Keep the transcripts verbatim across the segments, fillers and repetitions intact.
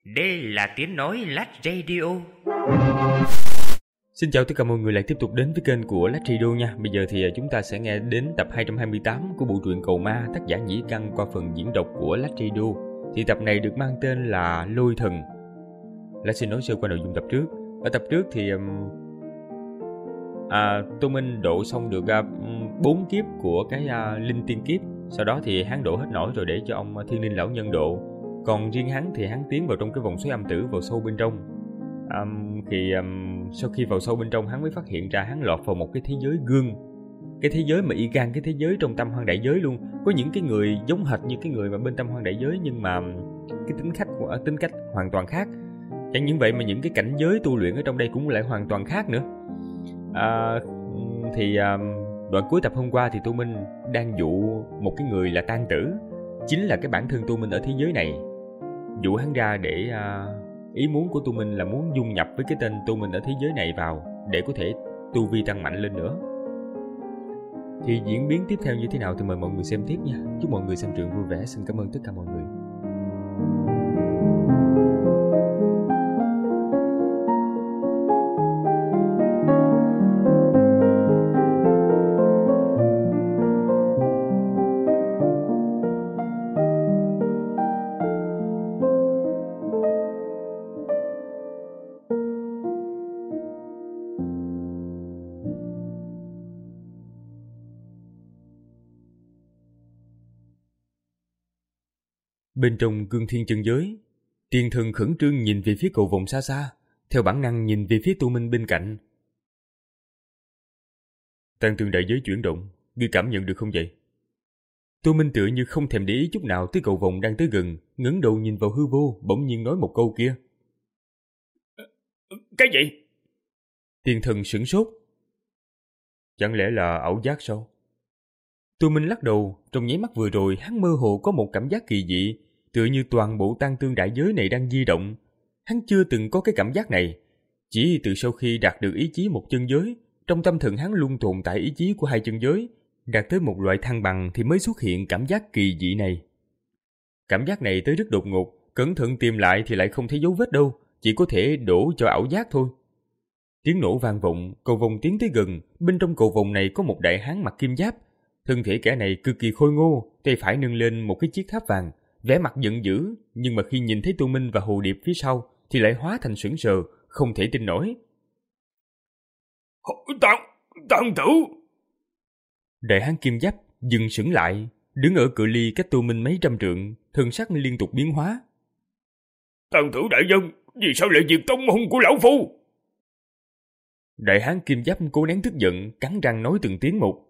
Đây là tiếng nói Lách Radio. Xin chào tất cả mọi người lại tiếp tục đến với kênh của Lách Radio nha. Bây giờ thì chúng ta sẽ nghe đến tập hai trăm hai mươi tám của bộ truyện Cầu Ma, tác giả Nhĩ Căn qua phần diễn đọc của Lách Radio. Thì tập này được mang tên là Lôi Thần. Lách xin nói sơ qua nội dung tập trước. Ở tập trước thì um, à, Tô Minh độ xong được bốn uh, kiếp của cái uh, linh tiên kiếp. Sau đó thì hắn độ hết nổi rồi để cho ông Thiên Linh lão nhân độ. Còn riêng hắn thì hắn tiến vào trong cái vòng xoáy âm tử vào sâu bên trong. Um, thì um, sau khi vào sâu bên trong hắn mới phát hiện ra hắn lọt vào một cái thế giới gương. Cái thế giới mà y gan cái thế giới trong Tâm Hoang Đại Giới luôn. Có những cái người giống hệt như cái người mà bên Tâm Hoang Đại Giới, nhưng mà cái tính cách tính cách hoàn toàn khác. Chẳng những vậy mà những cái cảnh giới tu luyện ở trong đây cũng lại hoàn toàn khác nữa. À, thì um, đoạn cuối tập hôm qua thì Tô Minh đang dụ một cái người là Tang Tử, chính là cái bản thân Tô Minh ở thế giới này. Dụ hắn ra để uh, ý muốn của Tô Minh là muốn dung nhập với cái tên Tô Minh ở thế giới này vào để có thể tu vi tăng mạnh lên nữa. Thì diễn biến tiếp theo như thế nào thì mời mọi người xem tiếp nha. Chúc mọi người xem truyện vui vẻ. Xin cảm ơn tất cả mọi người. Bên trong Cương Thiên chân giới, Tiền Thần khẩn trương nhìn về phía cầu vồng xa xa, theo bản năng nhìn về phía Tô Minh bên cạnh. Tàn tương đại giới chuyển động, ngươi cảm nhận được không vậy? Tô Minh tựa như không thèm để ý chút nào tới cầu vồng đang tới gần, ngẩng đầu nhìn vào hư vô, bỗng nhiên nói một câu kia. Cái gì? Tiền Thần sửng sốt. Chẳng lẽ là ảo giác sao? Tô Minh lắc đầu, trong nháy mắt vừa rồi hắn mơ hồ có một cảm giác kỳ dị, tựa như toàn bộ Tang Tương đại giới này đang di động. Hắn chưa từng có cái cảm giác này, chỉ từ sau khi đạt được ý chí một chân giới, trong tâm thần hắn luôn tồn tại ý chí của hai chân giới, đạt tới một loại thăng bằng thì mới xuất hiện cảm giác kỳ dị này. Cảm giác này tới rất đột ngột, cẩn thận tìm lại thì lại không thấy dấu vết đâu, chỉ có thể đổ cho ảo giác thôi. Tiếng nổ vang vọng, cầu vồng tiến tới gần, bên trong cầu vồng này có một đại hán mặc kim giáp. Thân thể kẻ này cực kỳ khôi ngô, tay phải nâng lên một cái chiếc tháp vàng, vẻ mặt giận dữ, nhưng mà khi nhìn thấy Tô Minh và Hồ Điệp phía sau thì lại hóa thành sững sờ, không thể tin nổi. Tăng, tăng tử! Đại hán kim giáp dừng sững lại, đứng ở cự ly cách Tô Minh mấy trăm trượng, thân sắc liên tục biến hóa. Tăng tử đại nhân, vì sao lại diệt tông môn của lão phu? Đại hán kim giáp cố nén tức giận, cắn răng nói từng tiếng một.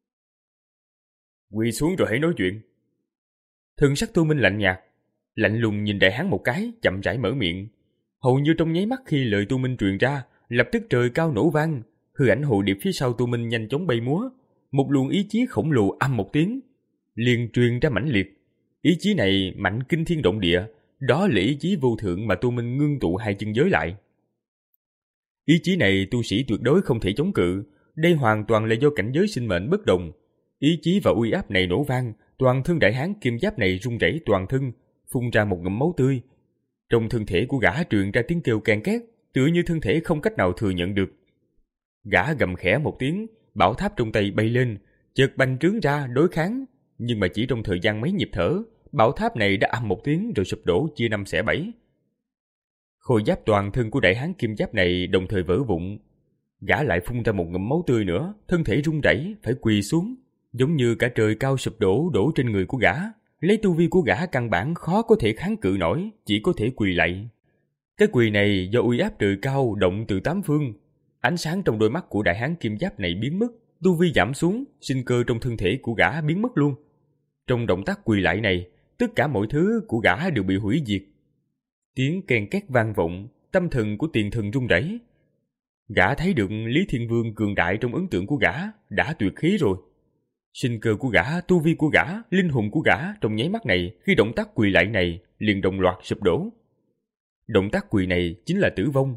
Quỳ xuống rồi hãy nói chuyện. Thân sắc Tô Minh lạnh nhạt, lạnh lùng nhìn đại hán một cái, chậm rãi mở miệng. Hầu như trong nháy mắt khi lời Tô Minh truyền ra, lập tức trời cao nổ vang, hư ảnh Hồ Điệp phía sau Tô Minh nhanh chóng bay múa, một luồng ý chí khổng lồ âm một tiếng, liền truyền ra mãnh liệt. Ý chí này mạnh kinh thiên động địa, đó là ý chí vô thượng mà Tô Minh ngưng tụ hai chân giới lại. Ý chí này tu sĩ tuyệt đối không thể chống cự, đây hoàn toàn là do cảnh giới sinh mệnh bất đồng. Ý chí và uy áp này nổ vang, toàn thân đại hán kim giáp này rung rẩy toàn thân, phun ra một ngụm máu tươi. Trong thân thể của gã truyền ra tiếng kêu ken két, tựa như thân thể không cách nào thừa nhận được. Gã gầm khẽ một tiếng, bảo tháp trong tay bay lên, chợt bành trướng ra đối kháng, nhưng mà chỉ trong thời gian mấy nhịp thở, bảo tháp này đã ầm một tiếng rồi sụp đổ chia năm xẻ bảy. Khôi giáp toàn thân của đại hán kim giáp này đồng thời vỡ vụn. Gã lại phun ra một ngụm máu tươi nữa, thân thể rung rẩy, phải quỳ xuống. Giống như cả trời cao sụp đổ đổ trên người của gã, lấy tu vi của gã căn bản khó có thể kháng cự nổi, chỉ có thể quỳ lạy. Cái quỳ này do uy áp trời cao động từ tám phương, ánh sáng trong đôi mắt của đại hán kim giáp này biến mất, tu vi giảm xuống, sinh cơ trong thân thể của gã biến mất luôn. Trong động tác quỳ lạy này, tất cả mọi thứ của gã đều bị hủy diệt. Tiếng ken két vang vọng, tâm thần của Tiền Thần run rẩy. Gã thấy được Lý Thiên Vương cường đại trong ấn tượng của gã đã tuyệt khí rồi. Sinh cơ của gã, tu vi của gã, linh hồn của gã trong nháy mắt này khi động tác quỳ lại này liền đồng loạt sụp đổ. Động tác quỳ này chính là tử vong.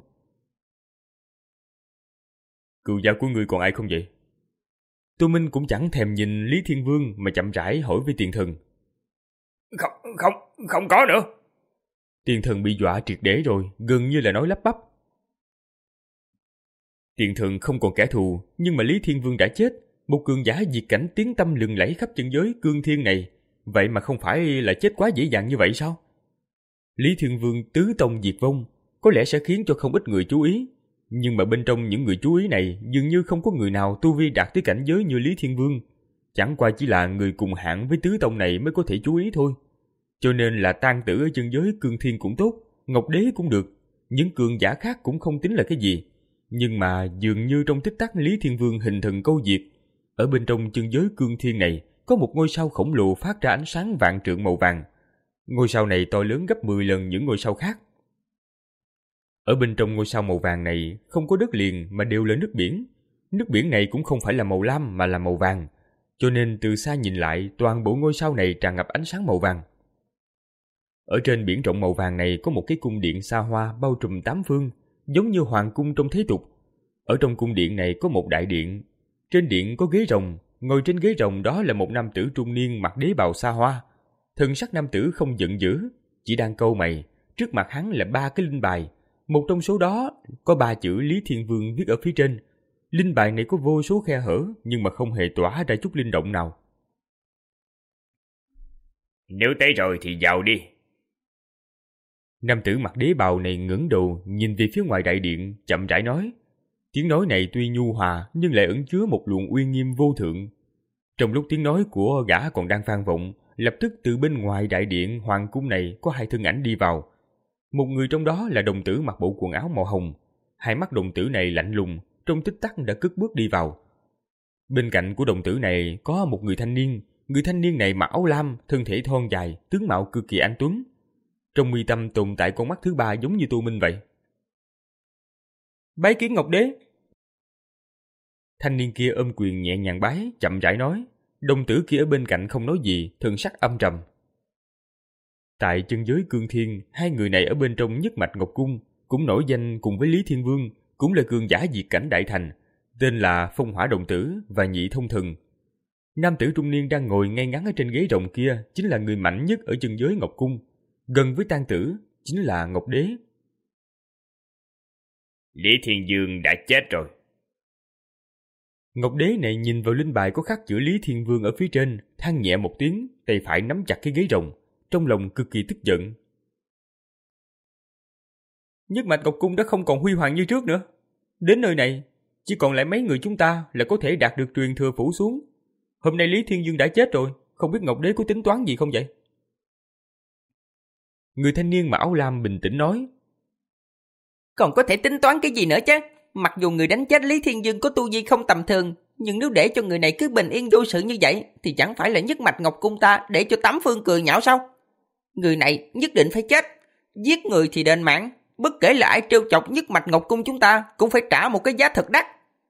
Cựu gia của ngươi còn ai không vậy? Tô Minh cũng chẳng thèm nhìn Lý Thiên Vương mà chậm rãi hỏi với Tiền Thần. Không, không, không có nữa. Tiền thần bị dọa triệt để rồi, gần như là nói lắp bắp. Tiền thần không còn kẻ thù, nhưng mà Lý Thiên Vương đã chết, một cường giả diệt cảnh tiếng tăm lừng lẫy khắp chân giới cương thiên này, vậy mà không phải là chết quá dễ dàng như vậy sao? Lý Thiên Vương tứ tông diệt vong, có lẽ sẽ khiến cho không ít người chú ý, nhưng mà bên trong những người chú ý này dường như không có người nào tu vi đạt tới cảnh giới như Lý Thiên Vương, chẳng qua chỉ là người cùng hạng với tứ tông này mới có thể chú ý thôi. Cho nên là tang tử ở chân giới cương thiên cũng tốt, Ngọc Đế cũng được, những cường giả khác cũng không tính là cái gì. Nhưng mà dường như trong tích tắc Lý Thiên Vương hình thần câu diệt, ở bên trong chân giới cương thiên này có một ngôi sao khổng lồ phát ra ánh sáng vạn trượng màu vàng. Ngôi sao này to lớn gấp mười lần những ngôi sao khác. Ở bên trong ngôi sao màu vàng này không có đất liền mà đều là nước biển. Nước biển này cũng không phải là màu lam mà là màu vàng, cho nên từ xa nhìn lại toàn bộ ngôi sao này tràn ngập ánh sáng màu vàng. Ở trên biển rộng màu vàng này có một cái cung điện xa hoa bao trùm tám phương, giống như hoàng cung trong thế tục. Ở trong cung điện này có một đại điện, trên điện có ghế rồng, ngồi trên ghế rồng đó là một nam tử trung niên mặc đế bào xa hoa. Thần sắc nam tử không giận dữ, chỉ đang cau mày, trước mặt hắn là ba cái linh bài, một trong số đó có ba chữ Lý Thiên Vương viết ở phía trên. Linh bài này có vô số khe hở nhưng mà không hề tỏa ra chút linh động nào. Nếu tới rồi thì vào đi. Nam tử mặc đế bào này ngẩng đầu nhìn về phía ngoài đại điện, chậm rãi nói. Tiếng nói này tuy nhu hòa nhưng lại ẩn chứa một luồng uy nghiêm vô thượng. Trong lúc tiếng nói của gã còn đang vang vọng, lập tức từ bên ngoài đại điện hoàng cung này có hai thân ảnh đi vào. Một người trong đó là đồng tử mặc bộ quần áo màu hồng, hai mắt đồng tử này lạnh lùng, trong tích tắc đã cất bước đi vào. Bên cạnh của đồng tử này có một người thanh niên, người thanh niên này mặc áo lam, thân thể thon dài, tướng mạo cực kỳ anh tuấn. Trong mi tâm tồn tại con mắt thứ ba giống như Tô Minh vậy. Bái kiến Ngọc Đế. Thanh niên kia ôm quyền nhẹ nhàng bái, chậm rãi nói. Đồng tử kia ở bên cạnh không nói gì, thần sắc âm trầm. Tại chân giới cương thiên, hai người này ở bên trong nhất mạch Ngọc Cung, cũng nổi danh cùng với Lý Thiên Vương, cũng là cường giả diệt cảnh đại thành, tên là Phong Hỏa Đồng Tử và Nhị Thông Thần. Nam tử trung niên đang ngồi ngay ngắn ở trên ghế rồng kia chính là người mạnh nhất ở chân giới Ngọc Cung, gần với tang tử chính là Ngọc Đế. Lý Thiên Vương đã chết rồi. Ngọc Đế này nhìn vào linh bài có khắc chữ Lý Thiên Vương ở phía trên, than nhẹ một tiếng, tay phải nắm chặt cái ghế rồng, trong lòng cực kỳ tức giận. Nhất mạch Ngọc Cung đã không còn huy hoàng như trước nữa. Đến nơi này, chỉ còn lại mấy người chúng ta là có thể đạt được truyền thừa phủ xuống. Hôm nay Lý Thiên Vương đã chết rồi, không biết Ngọc Đế có tính toán gì không vậy? Người thanh niên mặc áo lam bình tĩnh nói. Còn có thể tính toán cái gì nữa chứ? Mặc dù người đánh chết Lý Thiên Vương có tu vi không tầm thường, nhưng nếu để cho người này cứ bình yên vô sự như vậy, thì chẳng phải là nhất mạch Ngọc Cung ta để cho tám phương cười nhạo sao? Người này nhất định phải chết. Giết người thì đền mạng, bất kể là ai trêu chọc nhất mạch Ngọc Cung chúng ta cũng phải trả một cái giá thật đắt.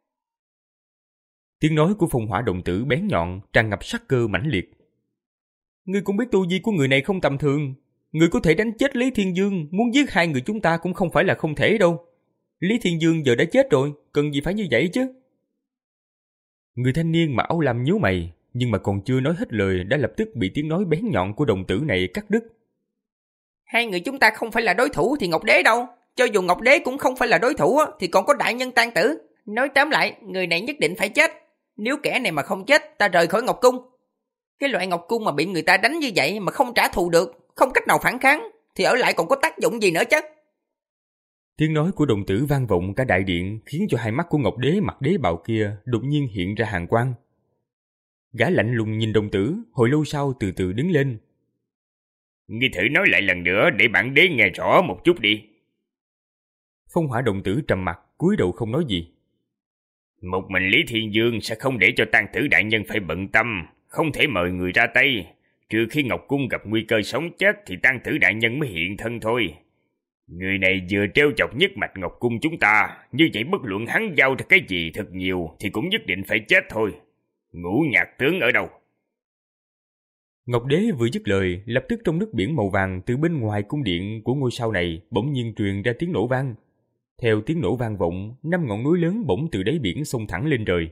Tiếng nói của Phong Hỏa Đồng Tử bén nhọn, tràn ngập sắc cơ mãnh liệt. Ngươi cũng biết tu vi của người này không tầm thường. Người có thể đánh chết Lý Thiên Vương, muốn giết hai người chúng ta cũng không phải là không thể đâu. Lý Thiên Vương giờ đã chết rồi, cần gì phải như vậy chứ? Người thanh niên mặc áo lam nhíu mày, nhưng mà còn chưa nói hết lời đã lập tức bị tiếng nói bén nhọn của đồng tử này cắt đứt. Hai người chúng ta không phải là đối thủ thì Ngọc Đế đâu. Cho dù Ngọc Đế cũng không phải là đối thủ thì còn có đại nhân tang tử. Nói tóm lại, người này nhất định phải chết. Nếu kẻ này mà không chết, ta rời khỏi Ngọc Cung. Cái loại Ngọc Cung mà bị người ta đánh như vậy mà không trả thù được, không cách nào phản kháng, thì ở lại còn có tác dụng gì nữa chứ? Tiếng nói của đồng tử vang vọng cả đại điện, khiến cho hai mắt của Ngọc Đế mặc đế bào kia đột nhiên hiện ra hàn quang. Gã lạnh lùng nhìn đồng tử, hồi lâu sau từ từ đứng lên. Ngươi thử nói lại lần nữa để bản đế nghe rõ một chút đi. Phong Hỏa Đồng Tử trầm mặt, cúi đầu không nói gì. Một mình Lý Thiên Vương sẽ không để cho tang tử đại nhân phải bận tâm, không thể mời người ra tay. Trừ khi Ngọc Cung gặp nguy cơ sống chết thì tang tử đại nhân mới hiện thân thôi. Người này vừa trêu chọc nhất mạch Ngọc Cung chúng ta, như vậy bất luận hắn giao ra cái gì thật nhiều thì cũng nhất định phải chết thôi. Ngũ Nhạc tướng ở đâu? Ngọc Đế vừa dứt lời, lập tức trong nước biển màu vàng từ bên ngoài cung điện của ngôi sao này bỗng nhiên truyền ra tiếng nổ vang. Theo tiếng nổ vang vọng, năm ngọn núi lớn bỗng từ đáy biển xông thẳng lên trời.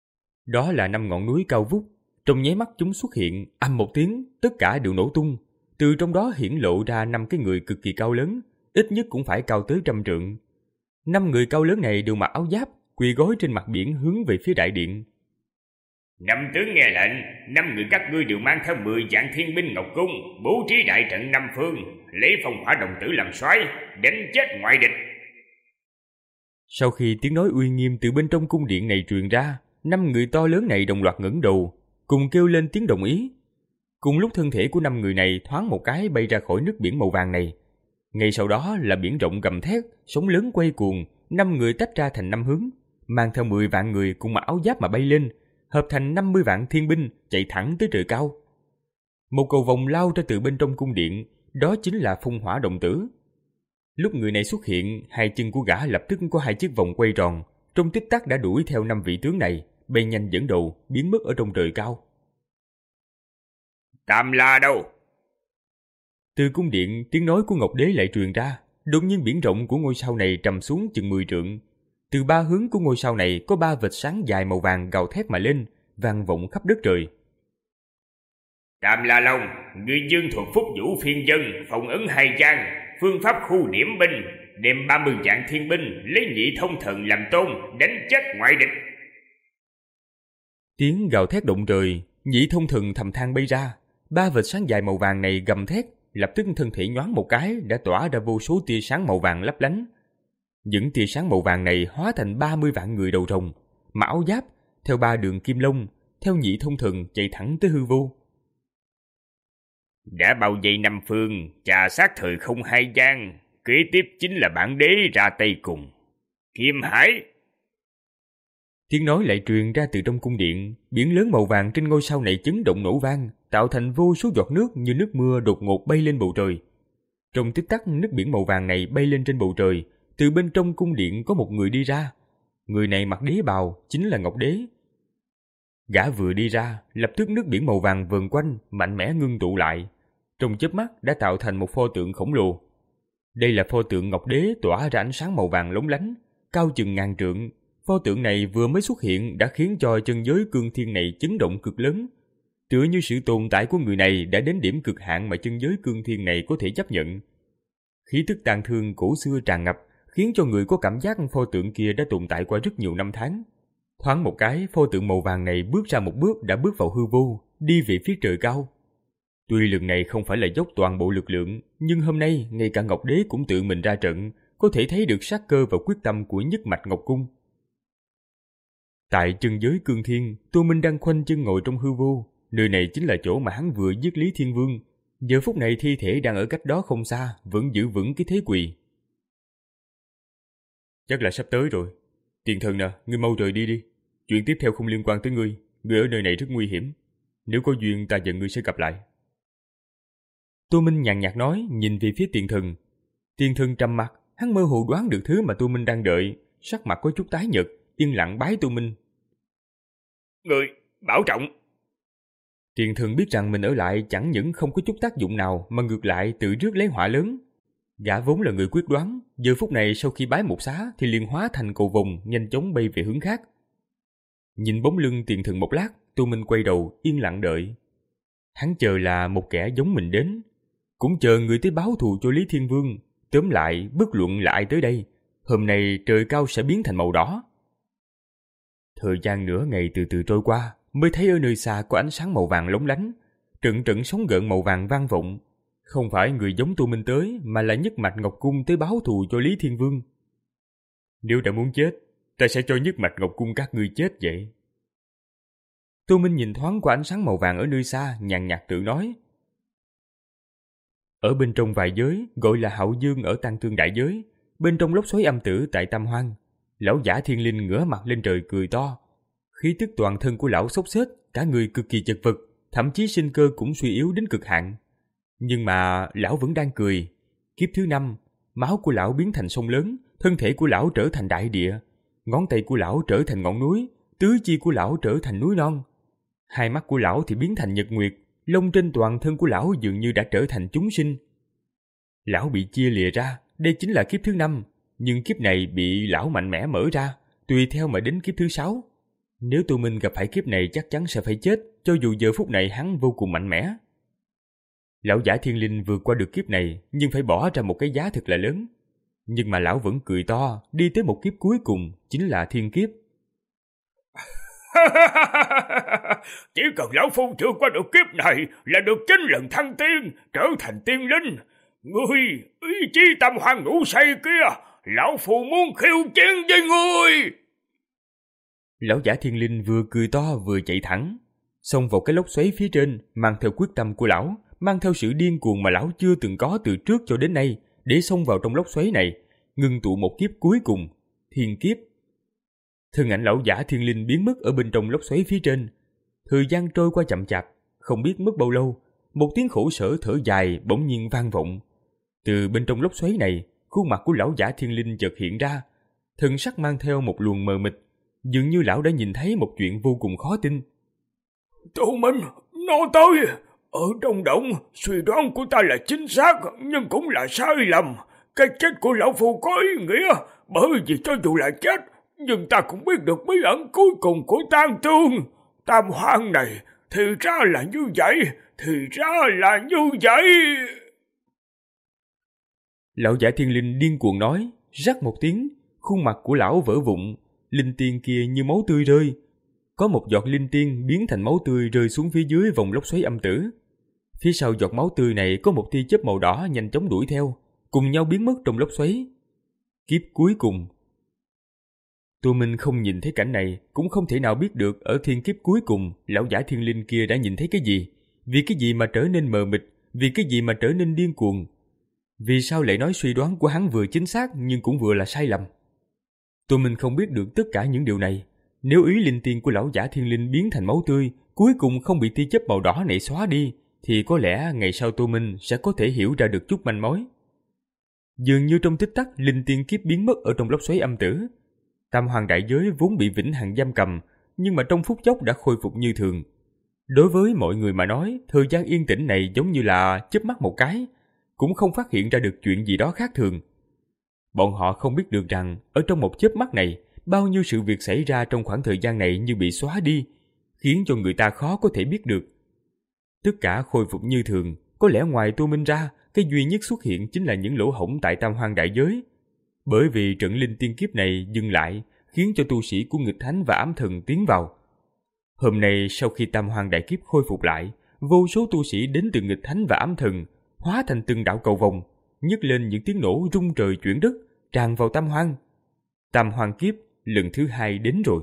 Đó là năm ngọn núi cao vút, trong nháy mắt chúng xuất hiện, ầm một tiếng, tất cả đều nổ tung. từ trong đó hiển lộ ra năm cái người cực kỳ cao lớn, ít nhất cũng phải cao tới trăm trượng. Năm người cao lớn này đều mặc áo giáp, quỳ gối trên mặt biển hướng về phía đại điện. Năm tướng nghe lệnh, năm người các ngươi đều mang theo mười vạn thiên binh Ngọc Cung, bố trí đại trận năm phương, lấy phong hỏa đồng tử làm soái, đánh chết ngoại địch. Sau khi tiếng nói uy nghiêm từ bên trong cung điện này truyền ra, năm người to lớn này đồng loạt ngẩng đầu, cùng kêu lên tiếng đồng ý. Cùng lúc thân thể của năm người này thoáng một cái bay ra khỏi nước biển màu vàng này. Ngay sau đó là biển rộng gầm thét, sóng lớn quay cuồng, năm người tách ra thành năm hướng, mang theo mười vạn người cùng mặc áo giáp mà bay lên, hợp thành năm mươi vạn thiên binh chạy thẳng tới trời cao. Một cầu vồng lao ra từ bên trong cung điện, đó chính là phong hỏa đồng tử. Lúc người này xuất hiện, hai chân của gã lập tức có hai chiếc vòng quay tròn, trong tích tắc đã đuổi theo năm vị tướng này, bay nhanh dẫn đầu, biến mất ở trong trời cao. Tam La đâu? Từ cung điện, tiếng nói của Ngọc Đế lại truyền ra. Đột nhiên biển rộng của ngôi sao này trầm xuống chừng mười trượng. Từ ba hướng của ngôi sao này có ba vệt sáng dài màu vàng gào thét mà lên, vang vọng khắp đất trời. Tam La Long, ngươi dương thuật phúc vũ phiên dân, phòng ấn hai trang, phương pháp khu điểm binh, đem ba mươi vạn thiên binh lấy nhị thông thần làm tôn, đánh chết ngoại địch. Tiếng gào thét động trời, nhị thông thần thầm than bay ra. Ba vệt sáng dài màu vàng này gầm thét, lập tức thân thể nhoáng một cái đã tỏa ra vô số tia sáng màu vàng lấp lánh. Những tia sáng màu vàng này hóa thành ba mươi vạn người đầu rồng, mặc áo giáp, theo ba đường kim long, theo nhị thông thần chạy thẳng tới hư vô. Đã bao vây năm phương, trà sát thời không hai gian, kế tiếp chính là bản đế ra tay cùng. Kim Hải! Tiếng nói lại truyền ra từ trong cung điện, biển lớn màu vàng trên ngôi sao này chấn động nổ vang, tạo thành vô số giọt nước như nước mưa đột ngột bay lên bầu trời. Trong tích tắc, nước biển màu vàng này bay lên trên bầu trời, từ bên trong cung điện có một người đi ra. Người này mặc đế bào, chính là Ngọc Đế. Gã vừa đi ra, lập tức nước biển màu vàng vờn quanh, mạnh mẽ ngưng tụ lại. Trong chớp mắt đã tạo thành một pho tượng khổng lồ. Đây là pho tượng Ngọc Đế tỏa ra ánh sáng màu vàng lóng lánh, cao chừng ngàn trượng. Pho tượng này vừa mới xuất hiện đã khiến cho chân giới cương thiên này chấn động cực lớn. Tựa như sự tồn tại của người này đã đến điểm cực hạn mà chân giới cương thiên này có thể chấp nhận. Khí tức tàn thương cổ xưa tràn ngập, khiến cho người có cảm giác pho tượng kia đã tồn tại qua rất nhiều năm tháng. Thoáng một cái, pho tượng màu vàng này bước ra một bước đã bước vào hư vô, đi về phía trời cao. Tuy lần này không phải là dốc toàn bộ lực lượng, nhưng hôm nay ngay cả Ngọc Đế cũng tự mình ra trận, có thể thấy được sát cơ và quyết tâm của nhất mạch Ngọc Cung. Tại chân giới cương thiên, Tô Minh đang khoanh chân ngồi trong hư vô. Nơi này chính là chỗ mà hắn vừa giết Lý Thiên Vương. Giờ phút này thi thể đang ở cách đó không xa, vẫn giữ vững cái thế quỳ. Chắc là sắp tới rồi. Tiền thần nè, ngươi mau rời đi đi. Chuyện tiếp theo không liên quan tới ngươi. Ngươi ở nơi này rất nguy hiểm. Nếu có duyên ta và ngươi sẽ gặp lại. Tô Minh nhàn nhạt nói, nhìn về phía tiền thần. Tiền thần trầm mặt, hắn mơ hồ đoán được thứ mà Tô Minh đang đợi. Sắc mặt có chút tái nhợt, yên lặng bái Tô Minh. Ngươi, bảo trọng. Tiền thần biết rằng mình ở lại chẳng những không có chút tác dụng nào mà ngược lại tự rước lấy họa lớn. Gã vốn là người quyết đoán, giờ phút này sau khi bái một xá thì liền hóa thành cầu vồng nhanh chóng bay về hướng khác. Nhìn bóng lưng tiền thần một lát, Tô Minh quay đầu yên lặng đợi. Hắn chờ là một kẻ giống mình đến, cũng chờ người tới báo thù cho Lý Thiên Vương. Tóm lại, bất luận là ai tới đây, hôm nay trời cao sẽ biến thành màu đỏ. Thời gian nửa ngày từ từ trôi qua, mới thấy ở nơi xa có ánh sáng màu vàng lóng lánh, trận trận sóng gợn màu vàng vang vọng. Không phải người giống Tô Minh tới, mà là nhất mạch Ngọc Cung tới báo thù cho Lý Thiên Vương. Nếu đã muốn chết, ta sẽ cho nhất mạch Ngọc Cung các ngươi chết vậy. Tô Minh nhìn thoáng qua ánh sáng màu vàng ở nơi xa, nhàn nhạt tự nói. Ở bên trong vài giới, gọi là Hạo Dương ở Tăng Thương Đại Giới, bên trong lốc xoáy âm tử tại Tam Hoang, lão giả thiên linh ngửa mặt lên trời cười to. Khí tức toàn thân của lão xốc xếch, cả người cực kỳ chật vật, thậm chí sinh cơ cũng suy yếu đến cực hạn. Nhưng mà lão vẫn đang cười. Kiếp thứ năm, máu của lão biến thành sông lớn, thân thể của lão trở thành đại địa, ngón tay của lão trở thành ngọn núi, tứ chi của lão trở thành núi non. Hai mắt của lão thì biến thành nhật nguyệt, lông trên toàn thân của lão dường như đã trở thành chúng sinh. Lão bị chia lìa ra, đây chính là kiếp thứ năm, nhưng kiếp này bị lão mạnh mẽ mở ra, tùy theo mà đến kiếp thứ sáu. Nếu Tô Minh gặp phải kiếp này chắc chắn sẽ phải chết, cho dù giờ phút này hắn vô cùng mạnh mẽ. Lão giả thiên linh vượt qua được kiếp này nhưng phải bỏ ra một cái giá thật là lớn. Nhưng mà lão vẫn cười to, đi tới một kiếp cuối cùng, chính là thiên kiếp. Chỉ cần lão phu chưa qua được kiếp này là được chín lần thăng tiên, trở thành tiên linh. Ngươi, ý chí tam hoang ngủ say kia, lão phu muốn khiêu chiến với ngươi. Lão giả thiên linh vừa cười to vừa chạy thẳng, xông vào cái lốc xoáy phía trên, mang theo quyết tâm của lão, mang theo sự điên cuồng mà lão chưa từng có từ trước cho đến nay, để xông vào trong lốc xoáy này, ngưng tụ một kiếp cuối cùng, thiên kiếp. Thân ảnh lão giả thiên linh biến mất ở bên trong lốc xoáy phía trên. Thời gian trôi qua chậm chạp, không biết mất bao lâu, một tiếng khổ sở thở dài bỗng nhiên vang vọng. Từ bên trong lốc xoáy này, khuôn mặt của lão giả thiên linh chợt hiện ra, thần sắc mang theo một luồng mờ mịt, dường như lão đã nhìn thấy một chuyện vô cùng khó tin. Tô Minh, nó tới. Ở trong động, suy đoán của ta là chính xác, nhưng cũng là sai lầm. Cái chết của lão phu có ý nghĩa, bởi vì cho dù là chết, nhưng ta cũng biết được bí ẩn cuối cùng của Tang Tương. Tam hoang này, thì ra là như vậy, thì ra là như vậy. Lão giả thiên linh điên cuồng nói, rắc một tiếng, khuôn mặt của lão vỡ vụn, linh tiên kia như máu tươi rơi. Có một giọt linh tiên biến thành máu tươi rơi xuống phía dưới vòng lốc xoáy âm tử. Phía sau giọt máu tươi này có một tia chớp màu đỏ nhanh chóng đuổi theo, cùng nhau biến mất trong lốc xoáy. Kiếp cuối cùng. Tô Minh không nhìn thấy cảnh này, cũng không thể nào biết được ở thiên kiếp cuối cùng lão giả thiên linh kia đã nhìn thấy cái gì, vì cái gì mà trở nên mờ mịt, vì cái gì mà trở nên điên cuồng. Vì sao lại nói suy đoán của hắn vừa chính xác nhưng cũng vừa là sai lầm. Tô Minh không biết được tất cả những điều này. Nếu ý linh tiên của lão giả thiên linh biến thành máu tươi, cuối cùng không bị tia chớp màu đỏ này xóa đi, thì có lẽ ngày sau Tô Minh sẽ có thể hiểu ra được chút manh mối. Dường như trong tích tắc linh tiên kiếp biến mất ở trong lốc xoáy âm tử. Tam hoàng đại giới vốn bị vĩnh hằng giam cầm, nhưng mà trong phút chốc đã khôi phục như thường. Đối với mọi người mà nói, thời gian yên tĩnh này giống như là chớp mắt một cái, cũng không phát hiện ra được chuyện gì đó khác thường. Bọn họ không biết được rằng, ở trong một chớp mắt này, bao nhiêu sự việc xảy ra trong khoảng thời gian này như bị xóa đi, khiến cho người ta khó có thể biết được. Tất cả khôi phục như thường, có lẽ ngoài Tô Minh ra, cái duy nhất xuất hiện chính là những lỗ hổng tại Tam Hoang đại giới. Bởi vì trận linh tiên kiếp này dừng lại, khiến cho tu sĩ của Nghịch Thánh và Ám Thần tiến vào. Hôm nay sau khi Tam Hoang đại kiếp khôi phục lại, vô số tu sĩ đến từ Nghịch Thánh và Ám Thần, hóa thành từng đạo cầu vồng, nhấc lên những tiếng nổ rung trời chuyển đất, tràn vào Tam Hoang. Tam Hoang kiếp lần thứ hai đến rồi.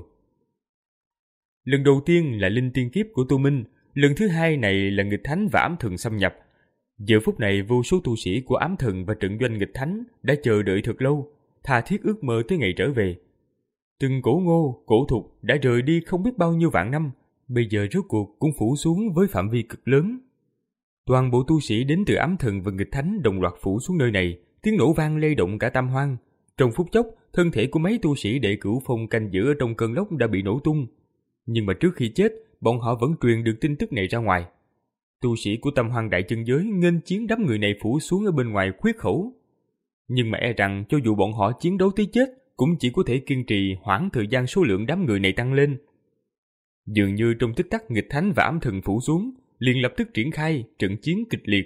Lần đầu tiên là linh tiên kiếp của Tô Minh, lần thứ hai này là Nghịch Thánh và Ám Thần xâm nhập. Giờ phút này vô số tu sĩ của Ám Thần và trận doanh Nghịch Thánh đã chờ đợi thật lâu, tha thiết ước mơ tới ngày trở về. Từng cổ ngô, cổ thục đã rời đi không biết bao nhiêu vạn năm, bây giờ rốt cuộc cũng phủ xuống với phạm vi cực lớn. Toàn bộ tu sĩ đến từ Ám Thần và Nghịch Thánh đồng loạt phủ xuống nơi này, tiếng nổ vang lay động cả Tam Hoang. Trong phút chốc, thân thể của mấy tu sĩ Đệ Cửu Phong canh giữ ở trong cơn lốc đã bị nổ tung. Nhưng mà trước khi chết, bọn họ vẫn truyền được tin tức này ra ngoài. Tu sĩ của Tam Hoang đại chân giới nghênh chiến đám người này phủ xuống ở bên ngoài khuyết khẩu. Nhưng mà e rằng cho dù bọn họ chiến đấu tới chết, cũng chỉ có thể kiên trì hoãn thời gian số lượng đám người này tăng lên. Dường như trong tích tắc Nghịch Thánh và Ám Thần phủ xuống, liền lập tức triển khai trận chiến kịch liệt.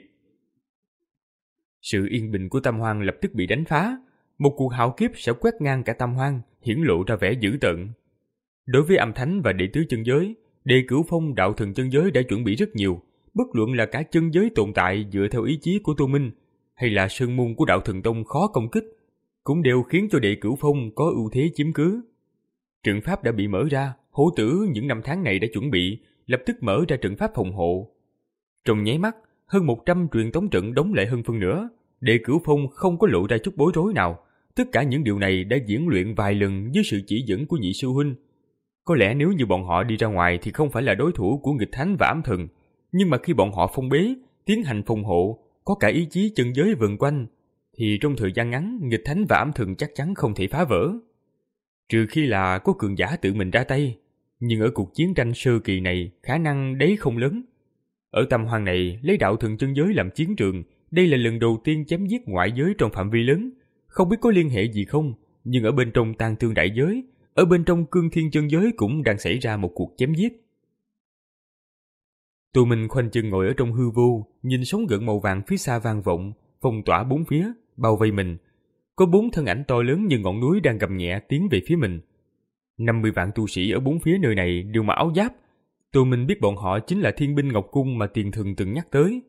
Sự yên bình của Tam Hoang lập tức bị đánh phá. Một cuộc hạo kiếp sẽ quét ngang cả Tam Hoang, hiển lộ ra vẻ dữ tợn. Đối với Âm Thánh và Đệ Tứ chân giới, Đệ Cửu Phong đạo thần chân giới đã chuẩn bị rất nhiều, bất luận là cả chân giới tồn tại dựa theo ý chí của Tô Minh, hay là sơn môn của đạo thần tông khó công kích, cũng đều khiến cho Đệ Cửu Phong có ưu thế chiếm cứ. Trận pháp đã bị mở ra, hổ tử những năm tháng này đã chuẩn bị, lập tức mở ra trận pháp phòng hộ. Trong nháy mắt, hơn một trăm truyền tống trận đóng lại hơn phân nửa, Đệ Cửu Phong không có lộ ra chút bối rối nào. Tất cả những điều này đã diễn luyện vài lần dưới sự chỉ dẫn của nhị sư huynh. Có lẽ nếu như bọn họ đi ra ngoài thì không phải là đối thủ của Nghịch Thánh và Ám Thần, nhưng mà khi bọn họ phong bế, tiến hành phòng hộ, có cả ý chí chân giới vần quanh, thì trong thời gian ngắn, Nghịch Thánh và Ám Thần chắc chắn không thể phá vỡ. Trừ khi là có cường giả tự mình ra tay, nhưng ở cuộc chiến tranh sơ kỳ này, khả năng đấy không lớn. Ở Tam Hoang này, lấy đạo thần chân giới làm chiến trường, đây là lần đầu tiên chém giết ngoại giới trong phạm vi lớn. Không biết có liên hệ gì không, nhưng ở bên trong Tang Thương đại giới, ở bên trong Cương Thiên chân giới cũng đang xảy ra một cuộc chém giết. Tô Minh khoanh chân ngồi ở trong hư vô, nhìn sóng gợn màu vàng phía xa vang vọng, phong tỏa bốn phía, bao vây mình. Có bốn thân ảnh to lớn như ngọn núi đang gầm nhẹ tiến về phía mình. năm mươi vạn tu sĩ ở bốn phía nơi này đều mặc áo giáp. Tô Minh biết bọn họ chính là thiên binh Ngọc Cung mà Tiền Thần từng nhắc tới.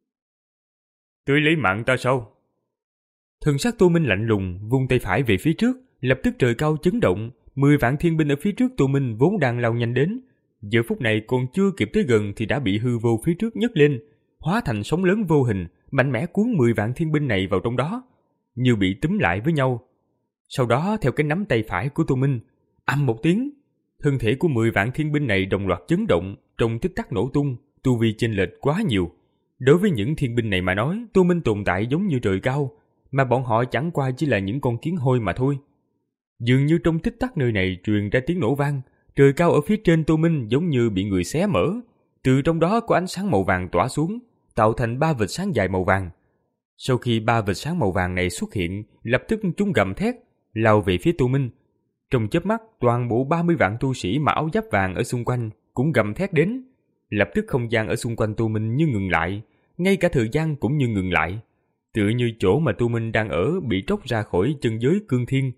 Tươi lấy mạng ta sao? Thần sắc Tô Minh lạnh lùng, vung tay phải về phía trước, lập tức trời cao chấn động. Mười vạn thiên binh ở phía trước Tô Minh vốn đang lao nhanh đến, giờ phút này còn chưa kịp tới gần thì đã bị hư vô phía trước nhấc lên, hóa thành sóng lớn vô hình, mạnh mẽ cuốn mười vạn thiên binh này vào trong đó, như bị túm lại với nhau. Sau đó theo cái nắm tay phải của Tô Minh, ầm một tiếng, thân thể của mười vạn thiên binh này đồng loạt chấn động, trong tích tắc nổ tung, tu vi chênh lệch quá nhiều. Đối với những thiên binh này mà nói, Tô Minh tồn tại giống như trời cao, mà bọn họ chẳng qua chỉ là những con kiến hôi mà thôi. Dường như trong tích tắc nơi này truyền ra tiếng nổ vang, trời cao ở phía trên Tô Minh giống như bị người xé mở, từ trong đó có ánh sáng màu vàng tỏa xuống, tạo thành ba vệt sáng dài màu vàng. Sau khi ba vệt sáng màu vàng này xuất hiện, lập tức chúng gầm thét, lao về phía Tô Minh. Trong chớp mắt, toàn bộ ba mươi vạn tu sĩ mặc áo giáp vàng ở xung quanh cũng gầm thét đến. Lập tức không gian ở xung quanh Tô Minh như ngừng lại, ngay cả thời gian cũng như ngừng lại, tựa như chỗ mà Tô Minh đang ở bị tróc ra khỏi chân giới cương thiên.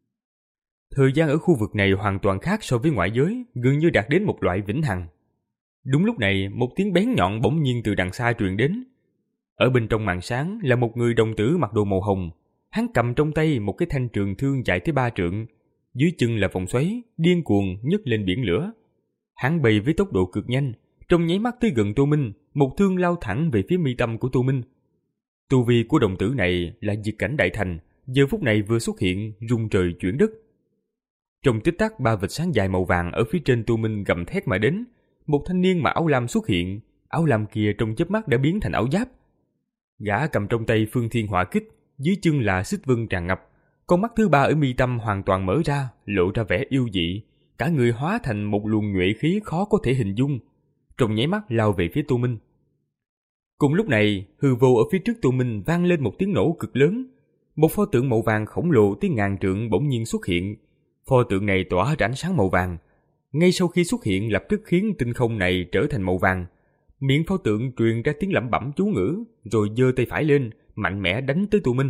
Thời gian ở khu vực này hoàn toàn khác so với ngoại giới, gần như đạt đến một loại vĩnh hằng. Đúng lúc này, một tiếng bén nhọn bỗng nhiên từ đằng xa truyền đến. Ở bên trong màn sáng là một người đồng tử mặc đồ màu hồng, hắn cầm trong tay một cái thanh trường thương dài tới ba trượng, dưới chân là vòng xoáy, điên cuồng nhấc lên biển lửa. Hắn bay với tốc độ cực nhanh, trong nháy mắt tới gần Tô Minh, một thương lao thẳng về phía mi tâm của Tô Minh. Tu vi của đồng tử này là diệt cảnh đại thành, giờ phút này vừa xuất hiện, rung trời chuyển đất. Trong tích tắc, ba vệt sáng dài màu vàng ở phía trên Tô Minh gầm thét mà đến. Một thanh niên mặc áo lam xuất hiện, áo lam kia trong chớp mắt đã biến thành áo giáp. Gã cầm trong tay Phương Thiên Hỏa Kích, dưới chân là xích vân tràn ngập, con mắt thứ ba ở mi tâm hoàn toàn mở ra, lộ ra vẻ yêu dị, cả người hóa thành một luồng nhuệ khí khó có thể hình dung, trong nháy mắt lao về phía Tô Minh. Cùng lúc này, hư vô ở phía trước Tô Minh vang lên một tiếng nổ cực lớn, một pho tượng màu vàng khổng lồ tới ngàn trượng bỗng nhiên xuất hiện. Pho tượng này tỏa ra ánh sáng màu vàng, ngay sau khi xuất hiện lập tức khiến tinh không này trở thành màu vàng. Miệng pho tượng truyền ra tiếng lẩm bẩm chú ngữ, rồi giơ tay phải lên, mạnh mẽ đánh tới Tô Minh.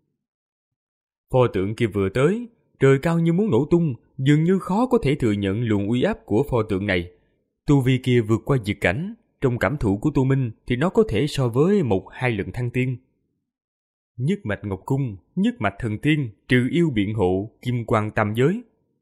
Pho tượng kia vừa tới, trời cao như muốn nổ tung, dường như khó có thể thừa nhận luồng uy áp của pho tượng này. Tu vi kia vượt qua diệt cảnh, trong cảm thụ của Tô Minh thì nó có thể so với một hai lần thăng tiên. Nhất mạch Ngọc Cung, nhất mạch thần tiên, trừ yêu biện hộ, kim quang tam giới.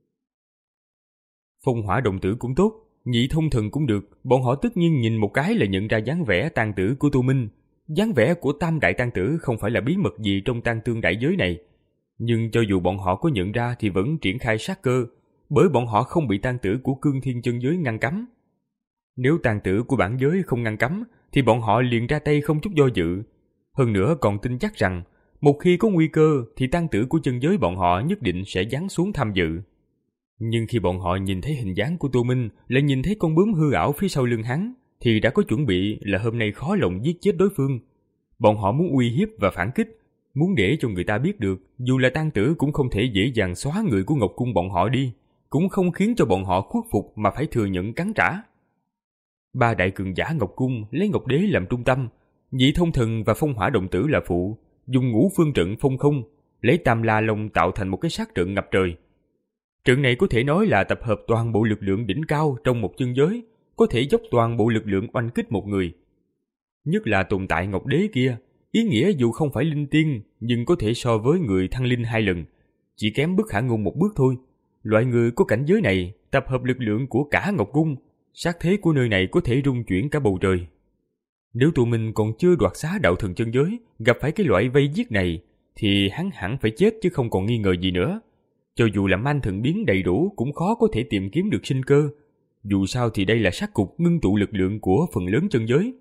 Phong hỏa đồng tử cũng tốt, nhị thông thần cũng được, bọn họ tất nhiên nhìn một cái là nhận ra dáng vẻ tang tử của Tô Minh. Dáng vẻ của tam đại tang tử không phải là bí mật gì trong tang tương đại giới này, nhưng cho dù bọn họ có nhận ra thì vẫn triển khai sát cơ, bởi bọn họ không bị tang tử của cương thiên chân giới ngăn cấm. Nếu tang tử của bản giới không ngăn cấm thì bọn họ liền ra tay không chút do dự. Hơn nữa còn tin chắc rằng một khi có nguy cơ thì tang tử của chân giới bọn họ nhất định sẽ giáng xuống tham dự. Nhưng khi bọn họ nhìn thấy hình dáng của Tô Minh, lại nhìn thấy con bướm hư ảo phía sau lưng hắn, thì đã có chuẩn bị là hôm nay khó lòng giết chết đối phương. Bọn họ muốn uy hiếp và phản kích, muốn để cho người ta biết được dù là tang tử cũng không thể dễ dàng xóa người của Ngọc Cung bọn họ đi, cũng không khiến cho bọn họ khuất phục mà phải thừa nhận cắn trả. Ba đại cường giả Ngọc Cung lấy Ngọc Đế làm trung tâm, nhị thông thần và phong hỏa động tử là phụ, dùng ngũ phương trận phong không, lấy tam la long tạo thành một cái sát trận ngập trời. Trận này có thể nói là tập hợp toàn bộ lực lượng đỉnh cao trong một chân giới, có thể dốc toàn bộ lực lượng oanh kích một người. Nhất là tồn tại Ngọc Đế kia, ý nghĩa dù không phải linh tiên nhưng có thể so với người thăng linh hai lần, chỉ kém bước Khả Ngôn một bước thôi. Loại người có cảnh giới này tập hợp lực lượng của cả Ngọc Cung, sát thế của nơi này có thể rung chuyển cả bầu trời. Nếu tụi mình còn chưa đoạt xá đạo thần chân giới, gặp phải cái loại vây giết này thì hắn hẳn phải chết chứ không còn nghi ngờ gì nữa. Cho dù là man thần biến đầy đủ cũng khó có thể tìm kiếm được sinh cơ. Dù sao thì đây là sát cục ngưng tụ lực lượng của phần lớn chân giới.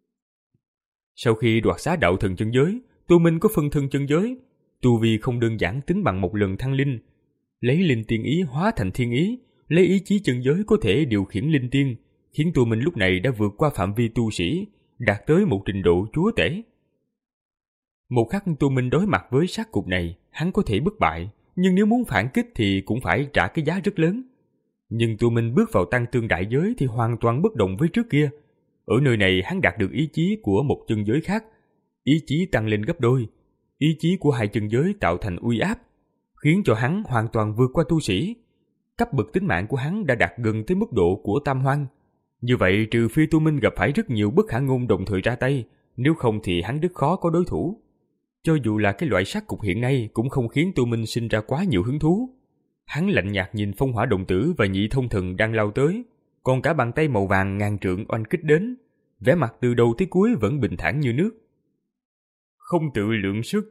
Sau khi đoạt xá đạo thần chân giới, Tô Minh có phân thân chân giới, tu vi không đơn giản tính bằng một lần thăng linh. Lấy linh tiên ý hóa thành thiên ý, lấy ý chí chân giới có thể điều khiển linh tiên, khiến Tô Minh lúc này đã vượt qua phạm vi tu sĩ, đạt tới một trình độ chúa tể. Một khắc Tô Minh đối mặt với sát cục này, hắn có thể bất bại, nhưng nếu muốn phản kích thì cũng phải trả cái giá rất lớn. Nhưng Tô Minh bước vào tăng tương đại giới thì hoàn toàn bất động với trước kia. ở nơi này hắn đạt được ý chí của một chân giới khác. Ý chí tăng lên gấp đôi. Ý chí của hai chân giới tạo thành uy áp, khiến cho hắn hoàn toàn vượt qua tu sĩ. Cấp bậc tính mạng của hắn đã đạt gần tới mức độ của Tam Hoang. Như vậy trừ phi Tu Minh gặp phải rất nhiều bất khả ngôn đồng thời ra tay, nếu không thì hắn rất khó có đối thủ. Cho dù là cái loại sát cục hiện nay cũng không khiến Tu Minh sinh ra quá nhiều hứng thú. Hắn lạnh nhạt nhìn Phong Hỏa Đồng Tử và Nhị Thông Thần đang lao tới, còn cả bàn tay màu vàng ngàn trượng oanh kích đến, vẻ mặt từ đầu tới cuối vẫn bình thản như nước. Không tự lượng sức.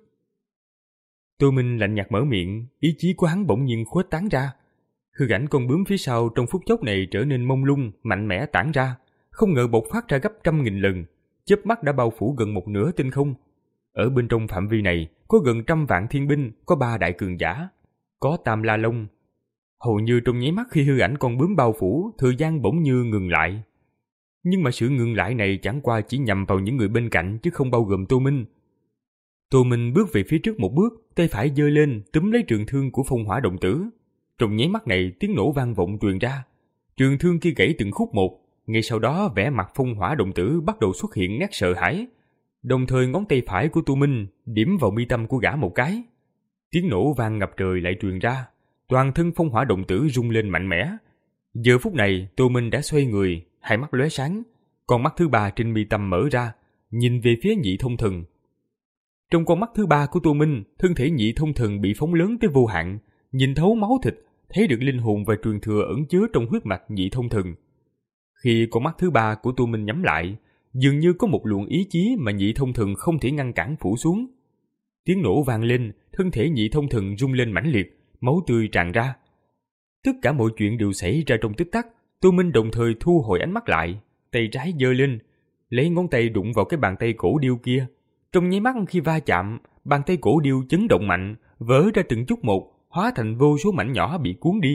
Tu Minh lạnh nhạt mở miệng, ý chí của hắn bỗng nhiên khuếch tán ra. Hư ảnh con bướm phía sau trong phút chốc này trở nên mông lung, mạnh mẽ tản ra, không ngờ bộc phát ra gấp trăm nghìn lần, chớp mắt đã bao phủ gần một nửa tinh không. Ở bên trong phạm vi này có gần trăm vạn thiên binh, có ba đại cường giả, có Tam La Long. Hầu như trong nháy mắt khi hư ảnh con bướm bao phủ, thời gian bỗng như ngừng lại. Nhưng mà sự ngừng lại này chẳng qua chỉ nhằm vào những người bên cạnh chứ không bao gồm Tô Minh. Tô Minh bước về phía trước một bước, tay phải giơ lên túm lấy trường thương của Phong Hỏa Đồng Tử. Trong nháy mắt này tiếng nổ vang vọng truyền ra, trường thương kia gãy từng khúc một. Ngay sau đó vẻ mặt Phong Hỏa Đồng Tử bắt đầu xuất hiện nét sợ hãi, đồng thời ngón tay phải của Tu Minh điểm vào mi tâm của gã một cái. Tiếng nổ vang ngập trời lại truyền ra, toàn thân Phong Hỏa Đồng Tử rung lên mạnh mẽ. Giờ phút này Tu Minh đã xoay người, hai mắt lóe sáng, con mắt thứ ba trên mi tâm mở ra, nhìn về phía Nhị Thông Thần. Trong con mắt thứ ba của Tu Minh, thân thể Nhị Thông Thần bị phóng lớn tới vô hạn, nhìn thấu máu thịt, thấy được linh hồn và truyền thừa ẩn chứa trong huyết mạch Nhị Thông Thần. Khi con mắt thứ ba của Tu Minh nhắm lại, dường như có một luồng ý chí mà Nhị Thông Thần không thể ngăn cản phủ xuống. Tiếng nổ vang lên, thân thể Nhị Thông Thần rung lên mãnh liệt, máu tươi tràn ra. Tất cả mọi chuyện đều xảy ra trong tích tắc. Tu Minh đồng thời thu hồi ánh mắt lại, tay trái giơ lên, lấy ngón tay đụng vào cái bàn tay cổ điêu kia. Trong nháy mắt khi va chạm, bàn tay cổ điêu chấn động mạnh, vỡ ra từng chút một, hóa thành vô số mảnh nhỏ bị cuốn đi.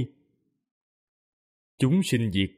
Chúng sinh diệt.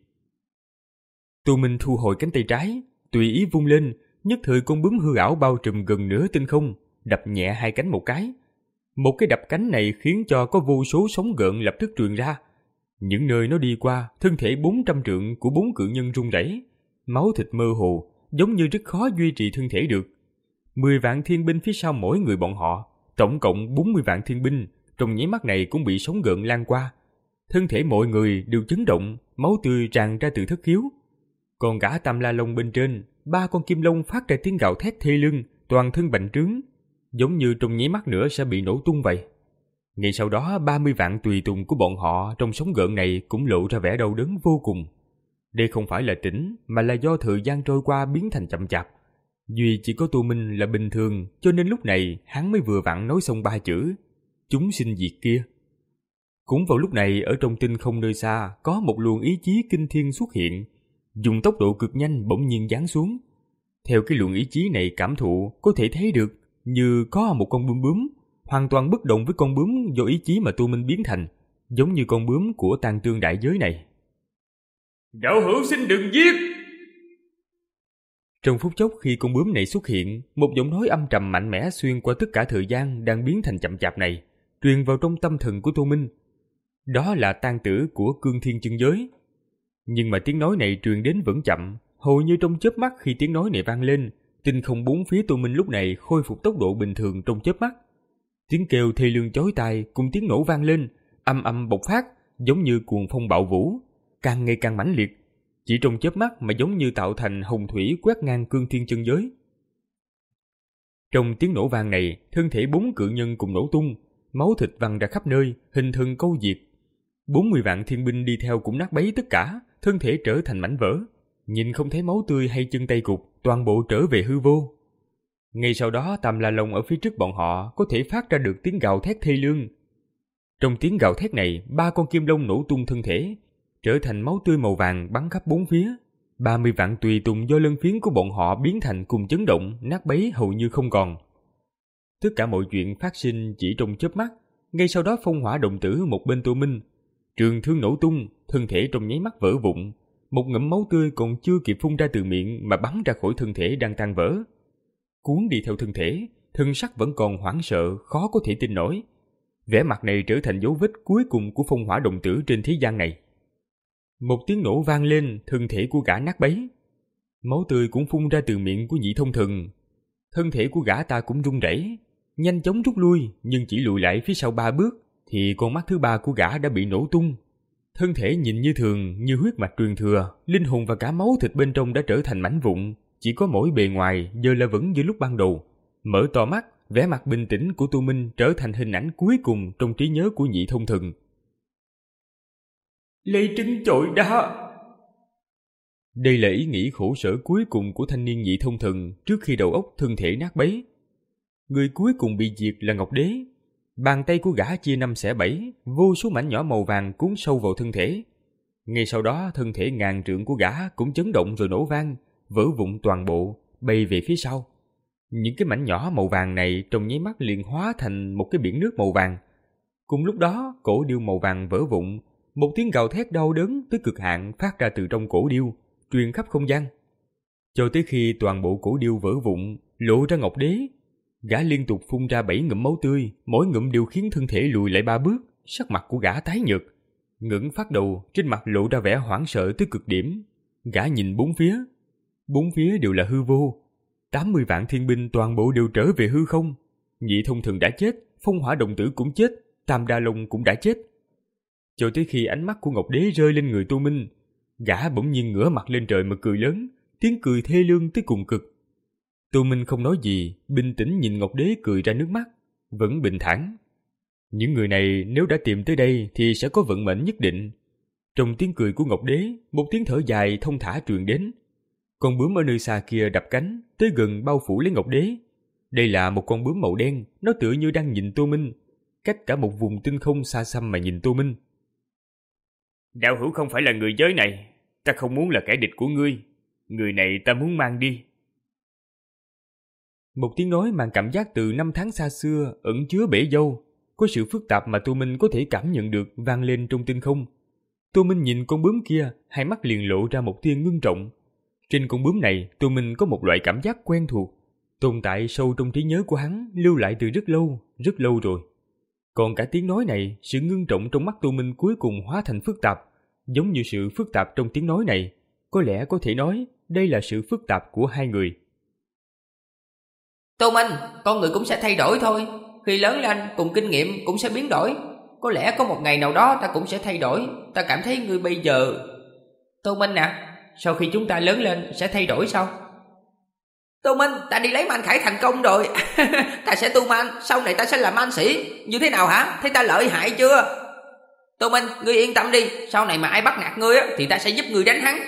Tu Minh thu hồi cánh tay trái, tùy ý vung lên, nhất thời con bướm hư ảo bao trùm gần nửa tinh không, đập nhẹ hai cánh một cái. Một cái đập cánh này khiến cho có vô số sóng gợn lập tức truyền ra. Những nơi nó đi qua, thân thể bốn trăm trượng của bốn cự nhân rung rẩy, máu thịt mơ hồ, giống như rất khó duy trì thân thể được. Mười vạn thiên binh phía sau mỗi người bọn họ, tổng cộng bốn mươi vạn thiên binh, trong nháy mắt này cũng bị sóng gợn lan qua. Thân thể mọi người đều chấn động, máu tươi tràn ra từ thất khiếu. Còn gã Tam La Long bên trên, ba con kim long phát ra tiếng gào thét thê lương, toàn thân bành trướng, giống như trong nháy mắt nữa sẽ bị nổ tung vậy. Ngay sau đó ba mươi vạn tùy tùng của bọn họ trong sóng gợn này cũng lộ ra vẻ đau đớn vô cùng. Đây không phải là tỉnh, mà là do thời gian trôi qua biến thành chậm chạp. Duy chỉ có Tu Minh là bình thường, cho nên lúc này hắn mới vừa vặn nói xong ba chữ chúng sinh diệt kia. Cũng vào lúc này, ở trong tinh không nơi xa có một luồng ý chí kinh thiên xuất hiện, dùng tốc độ cực nhanh bỗng nhiên giáng xuống. Theo cái luồng ý chí này cảm thụ, có thể thấy được như có một con bướm bướm, hoàn toàn bất động với con bướm do ý chí mà Tu Minh biến thành, giống như con bướm của Tàn Tương đại giới này. Đạo hữu xin đừng giết! Trong phút chốc khi con bướm này xuất hiện, một giọng nói âm trầm mạnh mẽ xuyên qua tất cả thời gian đang biến thành chậm chạp này, truyền vào trong tâm thần của Tu Minh. Đó là tang tử của Cương Thiên chân giới. Nhưng mà tiếng nói này truyền đến vẫn chậm, hầu như trong chớp mắt khi tiếng nói này vang lên, tinh không bốn phía Tu Minh lúc này khôi phục tốc độ bình thường trong chớp mắt. Tiếng kêu thê lương chói tai cùng tiếng nổ vang lên, âm âm bộc phát, giống như cuồng phong bạo vũ, càng ngày càng mãnh liệt, chỉ trong chớp mắt mà giống như tạo thành hồng thủy quét ngang Cương Thiên chân giới. Trong tiếng nổ vang này, thân thể bốn cự nhân cùng nổ tung, máu thịt văng ra khắp nơi, hình thần câu diệt. Bốn mươi vạn thiên binh đi theo cũng nát bấy tất cả, thân thể trở thành mảnh vỡ, nhìn không thấy máu tươi hay chân tay cụt, toàn bộ trở về hư vô. Ngay sau đó Tam La Long ở phía trước bọn họ có thể phát ra được tiếng gào thét thê lương. Trong tiếng gào thét này, ba con kim long nổ tung thân thể, trở thành máu tươi màu vàng bắn khắp bốn phía. Ba mươi vạn tùy tùng do lân phiến của bọn họ biến thành cùng chấn động, nát bấy hầu như không còn. Tất cả mọi chuyện phát sinh chỉ trong chớp mắt. Ngay sau đó Phong Hỏa Đồng Tử một bên Tu Minh, trường thương nổ tung, thân thể trong nháy mắt vỡ vụn, một ngụm máu tươi còn chưa kịp phun ra từ miệng mà bắn ra khỏi thân thể đang tan vỡ, cuốn đi theo thân thể. Thân sắc vẫn còn hoảng sợ, khó có thể tin nổi. Vẻ mặt này trở thành dấu vết cuối cùng của Phong Hỏa Đồng Tử trên thế gian này. Một tiếng nổ vang lên, thân thể của gã nát bấy. Máu tươi cũng phun ra từ miệng của Nhị Thông Thần. Thân thể của gã ta cũng run rẩy, nhanh chóng rút lui, nhưng chỉ lùi lại phía sau ba bước thì con mắt thứ ba của gã đã bị nổ tung. Thân thể nhìn như thường, như huyết mạch truyền thừa, linh hồn và cả máu thịt bên trong đã trở thành mảnh vụn, chỉ có mỗi bề ngoài giờ là vẫn như lúc ban đầu. Mở to mắt, vẻ mặt bình tĩnh của Tô Minh trở thành hình ảnh cuối cùng trong trí nhớ của Nhị Thông Thần. Lấy trứng chọi đá. Đây là ý nghĩ khổ sở cuối cùng của thanh niên Nhị Thông Thần trước khi đầu óc thân thể nát bấy. Người cuối cùng bị diệt là Ngọc Đế. Bàn tay của gã chia năm xẻ bảy, vô số mảnh nhỏ màu vàng cuốn sâu vào thân thể. Ngay sau đó, thân thể ngàn trượng của gã cũng chấn động rồi nổ vang, vỡ vụn toàn bộ, bay về phía sau. Những cái mảnh nhỏ màu vàng này trong nháy mắt liền hóa thành một cái biển nước màu vàng. Cùng lúc đó, cổ điêu màu vàng vỡ vụn, một tiếng gào thét đau đớn tới cực hạn phát ra từ trong cổ điêu, truyền khắp không gian. Cho tới khi toàn bộ cổ điêu vỡ vụn, lộ ra Ngọc Đế, gã liên tục phun ra bảy ngụm máu tươi, mỗi ngụm đều khiến thân thể lùi lại ba bước, sắc mặt của gã tái nhợt, ngẩng phát đầu, trên mặt lộ ra vẻ hoảng sợ tới cực điểm. Gã nhìn bốn phía, bốn phía đều là hư vô. tám mươi vạn thiên binh toàn bộ đều trở về hư không. Nhị Thông Thần đã chết, Phong Hỏa Đồng Tử cũng chết, Tam Đa Long cũng đã chết. Cho tới khi ánh mắt của Ngọc Đế rơi lên người Tô Minh, gã bỗng nhiên ngửa mặt lên trời mà cười lớn, tiếng cười thê lương tới cùng cực. Tô Minh không nói gì, bình tĩnh nhìn Ngọc Đế cười ra nước mắt, vẫn bình thản. Những người này nếu đã tìm tới đây thì sẽ có vận mệnh nhất định. Trong tiếng cười của Ngọc Đế, một tiếng thở dài thông thả truyền đến. Con bướm ở nơi xa kia đập cánh, tới gần bao phủ lấy Ngọc Đế. Đây là một con bướm màu đen, nó tựa như đang nhìn Tô Minh, cách cả một vùng tinh không xa xăm mà nhìn Tô Minh. Đạo hữu không phải là người giới này, ta không muốn là kẻ địch của ngươi. Người này ta muốn mang đi. Một tiếng nói mang cảm giác từ năm tháng xa xưa ẩn chứa bể dâu, có sự phức tạp mà Tô Minh có thể cảm nhận được vang lên trong tinh không. Tô Minh nhìn con bướm kia, hai mắt liền lộ ra một tia ngưng trọng. Trên con bướm này, Tô Minh có một loại cảm giác quen thuộc, tồn tại sâu trong trí nhớ của hắn, lưu lại từ rất lâu, rất lâu rồi. Còn cả tiếng nói này, sự ngưng trọng trong mắt Tô Minh cuối cùng hóa thành phức tạp, giống như sự phức tạp trong tiếng nói này. Có lẽ có thể nói, đây là sự phức tạp của hai người. Tô Minh, con người cũng sẽ thay đổi thôi. Khi lớn lên, cùng kinh nghiệm cũng sẽ biến đổi. Có lẽ có một ngày nào đó ta cũng sẽ thay đổi. Ta cảm thấy ngươi bây giờ... Tô Minh à, sau khi chúng ta lớn lên sẽ thay đổi sao? Tô Minh, ta đi lấy Man Khải thành công rồi. Ta sẽ tu man, sau này ta sẽ làm man sĩ. Như thế nào hả? Thấy ta lợi hại chưa? Tô Minh, ngươi yên tâm đi. Sau này mà ai bắt nạt ngươi thì ta sẽ giúp ngươi đánh hắn.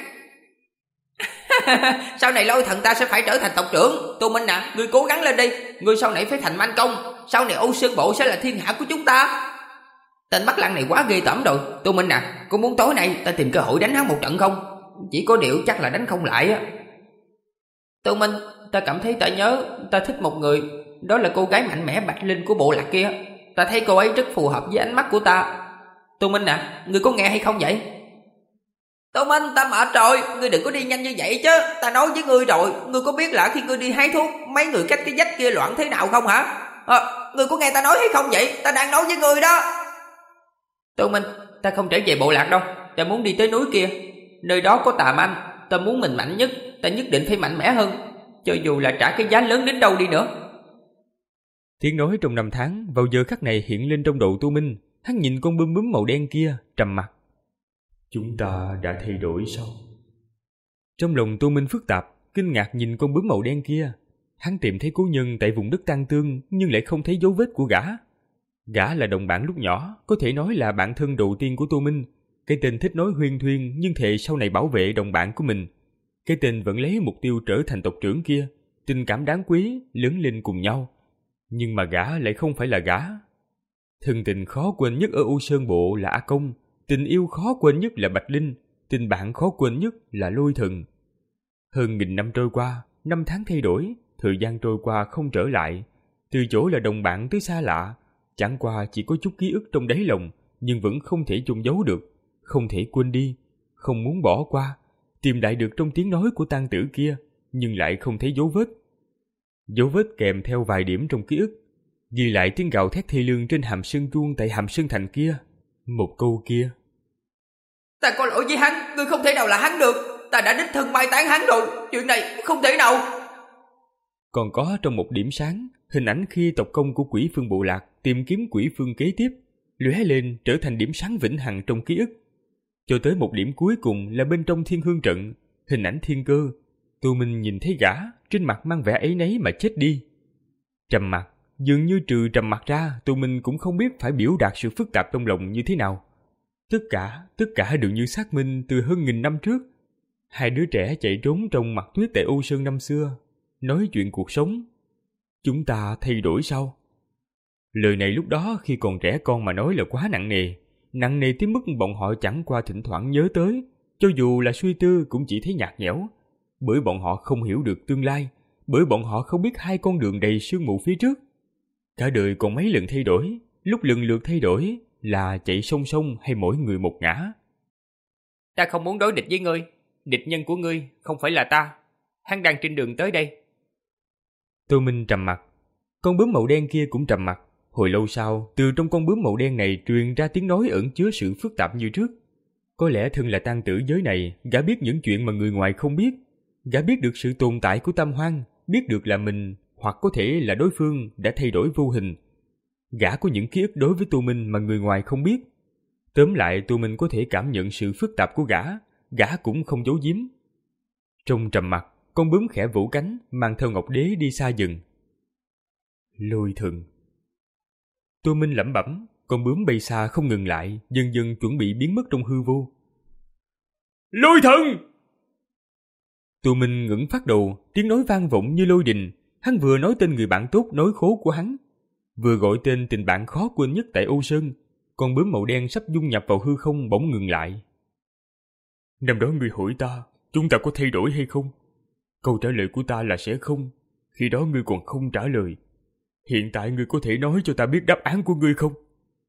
Sau này Lôi Thần ta sẽ phải trở thành tộc trưởng. Tô Minh à, ngươi cố gắng lên đi. Ngươi sau này phải thành man công. Sau này Âu Sơn Bộ sẽ là thiên hạ của chúng ta. Tên Bắc Lăng này quá ghê tởm rồi. Tô Minh à, có muốn tối nay ta tìm cơ hội đánh hắn một trận không? Chỉ có điều chắc là đánh không lại á. Tô Minh, ta cảm thấy ta nhớ ta thích một người. Đó là cô gái mạnh mẽ Bạch Linh của bộ lạc kia. Ta thấy cô ấy rất phù hợp với ánh mắt của ta. Tô Minh à, ngươi có nghe hay không vậy? Tô Minh, ta mệt rồi. Ngươi đừng có đi nhanh như vậy chứ. Ta nói với ngươi rồi. Ngươi có biết là khi ngươi đi hái thuốc, mấy người cách cái vách kia loạn thế nào không hả? À, ngươi có nghe ta nói hay không vậy? Ta đang nói với ngươi đó. Tô Minh, ta không trở về bộ lạc đâu. Ta muốn đi tới núi kia. Nơi đó có Tà Manh. Ta muốn mình mạnh nhất. Ta nhất định phải mạnh mẽ hơn, cho dù là trả cái giá lớn đến đâu đi nữa. Tiếng nói trong năm tháng vào giờ khắc này hiện lên trong đầu Tô Minh. Hắn nhìn con bướm bướm màu đen kia, trầm mặt. Chúng ta đã thay đổi sao? Trong lòng Tô Minh phức tạp, kinh ngạc nhìn con bướm màu đen kia. Hắn tìm thấy cố nhân tại vùng đất Tang Tương, nhưng lại không thấy dấu vết của gã. Gã là đồng bạn lúc nhỏ, có thể nói là bạn thân đầu tiên của Tô Minh. Cái tên thích nói huyên thuyên nhưng thề sau này bảo vệ đồng bạn của mình. Cái tên vẫn lấy mục tiêu trở thành tộc trưởng kia, tình cảm đáng quý, lớn lên cùng nhau. Nhưng mà gã lại không phải là gã. Thân tình khó quên nhất ở U Sơn Bộ là A Công, tình yêu khó quên nhất là Bạch Linh, tình bạn khó quên nhất là Lôi Thần. Hơn nghìn năm trôi qua, năm tháng thay đổi, thời gian trôi qua không trở lại. Từ chỗ là đồng bạn tới xa lạ, chẳng qua chỉ có chút ký ức trong đáy lòng, nhưng vẫn không thể chôn giấu được, không thể quên đi, không muốn bỏ qua. Tìm lại được trong tiếng nói của tang tử kia, nhưng lại không thấy dấu vết. Dấu vết kèm theo vài điểm trong ký ức, ghi lại tiếng gào thét thê lương trên hàm sơn chuông tại hàm sơn thành kia. Một câu kia. Ta có lỗi với hắn, ngươi không thể nào là hắn được. ta đã đích thân mai táng hắn rồi, chuyện này không thể nào. Còn có trong một điểm sáng, hình ảnh khi tộc công của quỷ phương bộ lạc tìm kiếm quỷ phương kế tiếp lóe lên trở thành điểm sáng vĩnh hằng trong ký ức. Cho tới một điểm cuối cùng là bên trong thiên hương trận, hình ảnh thiên cơ. Tô Minh nhìn thấy gã trên mặt mang vẻ ấy nấy mà chết đi. Trầm mặc, dường như trừ trầm mặc ra, Tô Minh cũng không biết phải biểu đạt sự phức tạp trong lòng như thế nào. Tất cả, tất cả đều như xác minh từ hơn nghìn năm trước. Hai đứa trẻ chạy trốn trong mặt tuyết tại Âu Sơn năm xưa, nói chuyện cuộc sống. Chúng ta thay đổi sao? Lời này lúc đó khi còn trẻ con mà nói là quá nặng nề, nặng nề tới mức bọn họ chẳng qua thỉnh thoảng nhớ tới, cho dù là suy tư cũng chỉ thấy nhạt nhẽo, bởi bọn họ không hiểu được tương lai, bởi bọn họ không biết hai con đường đầy sương mù phía trước. Cả đời còn mấy lần thay đổi, lúc lần lượt thay đổi là chạy song song hay mỗi người một ngã. Ta không muốn đối địch với ngươi, địch nhân của ngươi không phải là ta, hắn đang trên đường tới đây. Tô Minh trầm mặt, con bướm màu đen kia cũng trầm mặt. Hồi lâu sau, từ trong con bướm màu đen này truyền ra tiếng nói ẩn chứa sự phức tạp như trước. Có lẽ thân là tang tử giới này, gã biết những chuyện mà người ngoài không biết. Gã biết được sự tồn tại của Tam Hoang, biết được là mình hoặc có thể là đối phương đã thay đổi vô hình. Gã có những ký ức đối với Tô Minh mà người ngoài không biết. Tóm lại, Tô Minh có thể cảm nhận sự phức tạp của gã, gã cũng không giấu giếm. Trong trầm mặc, con bướm khẽ vỗ cánh, mang theo Ngọc Đế đi xa dần. Lôi thần. Tô Minh lẩm bẩm, con bướm bay xa không ngừng lại, dần dần chuẩn bị biến mất trong hư vô. Lôi thần! Tô Minh ngẩng phát đầu, tiếng nói vang vọng như lôi đình. Hắn vừa nói tên người bạn tốt nói khố của hắn, vừa gọi tên tình bạn khó quên nhất tại Âu Sơn. Con bướm màu đen sắp dung nhập vào hư không bỗng ngừng lại. Năm đó ngươi hỏi ta, chúng ta có thay đổi hay không? Câu trả lời của ta là sẽ không. Khi đó ngươi còn không trả lời. Hiện tại ngươi có thể nói cho ta biết đáp án của ngươi không?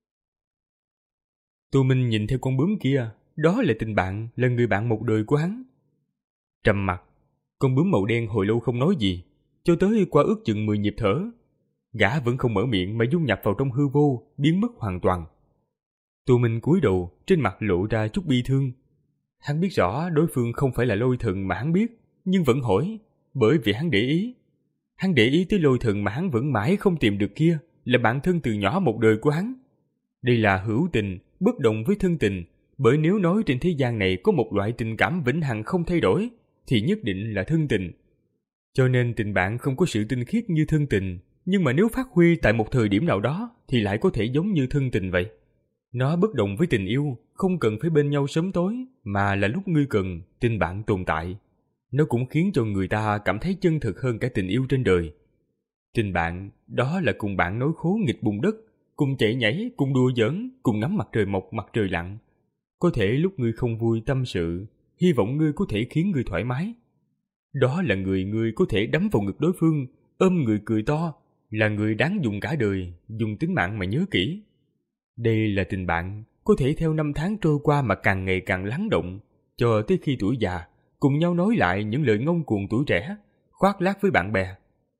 Tô Minh nhìn theo con bướm kia, đó là tình bạn, là người bạn một đời của hắn. Trầm mặc, con bướm màu đen hồi lâu không nói gì, cho tới qua ước chừng mười nhịp thở. Gã vẫn không mở miệng mà dung nhập vào trong hư vô, biến mất hoàn toàn. Tô Minh cúi đầu, trên mặt lộ ra chút bi thương. Hắn biết rõ đối phương không phải là lôi thần mà hắn biết, nhưng vẫn hỏi, bởi vì hắn để ý. Hắn để ý tới lôi thần mà hắn vẫn mãi không tìm được kia, là bạn thân từ nhỏ một đời của hắn. Đây là hữu tình, bất đồng với thân tình, bởi nếu nói trên thế gian này có một loại tình cảm vĩnh hằng không thay đổi, thì nhất định là thân tình. Cho nên tình bạn không có sự tinh khiết như thân tình, nhưng mà nếu phát huy tại một thời điểm nào đó thì lại có thể giống như thân tình vậy. Nó bất đồng với tình yêu, không cần phải bên nhau sớm tối, mà là lúc ngươi cần, tình bạn tồn tại. Nó cũng khiến cho người ta cảm thấy chân thực hơn cả tình yêu trên đời. Tình bạn, đó là cùng bạn nói khố nghịch bùn đất, cùng chạy nhảy, cùng đùa giỡn, cùng ngắm mặt trời mọc mặt trời lặn. Có thể lúc ngươi không vui tâm sự, hy vọng ngươi có thể khiến ngươi thoải mái. Đó là người ngươi có thể đắm vào ngực đối phương, ôm người cười to, là người đáng dùng cả đời, dùng tính mạng mà nhớ kỹ. Đây là tình bạn, có thể theo năm tháng trôi qua mà càng ngày càng lắng động, cho tới khi tuổi già, cùng nhau nói lại những lời ngông cuồng tuổi trẻ, khoác lác với bạn bè.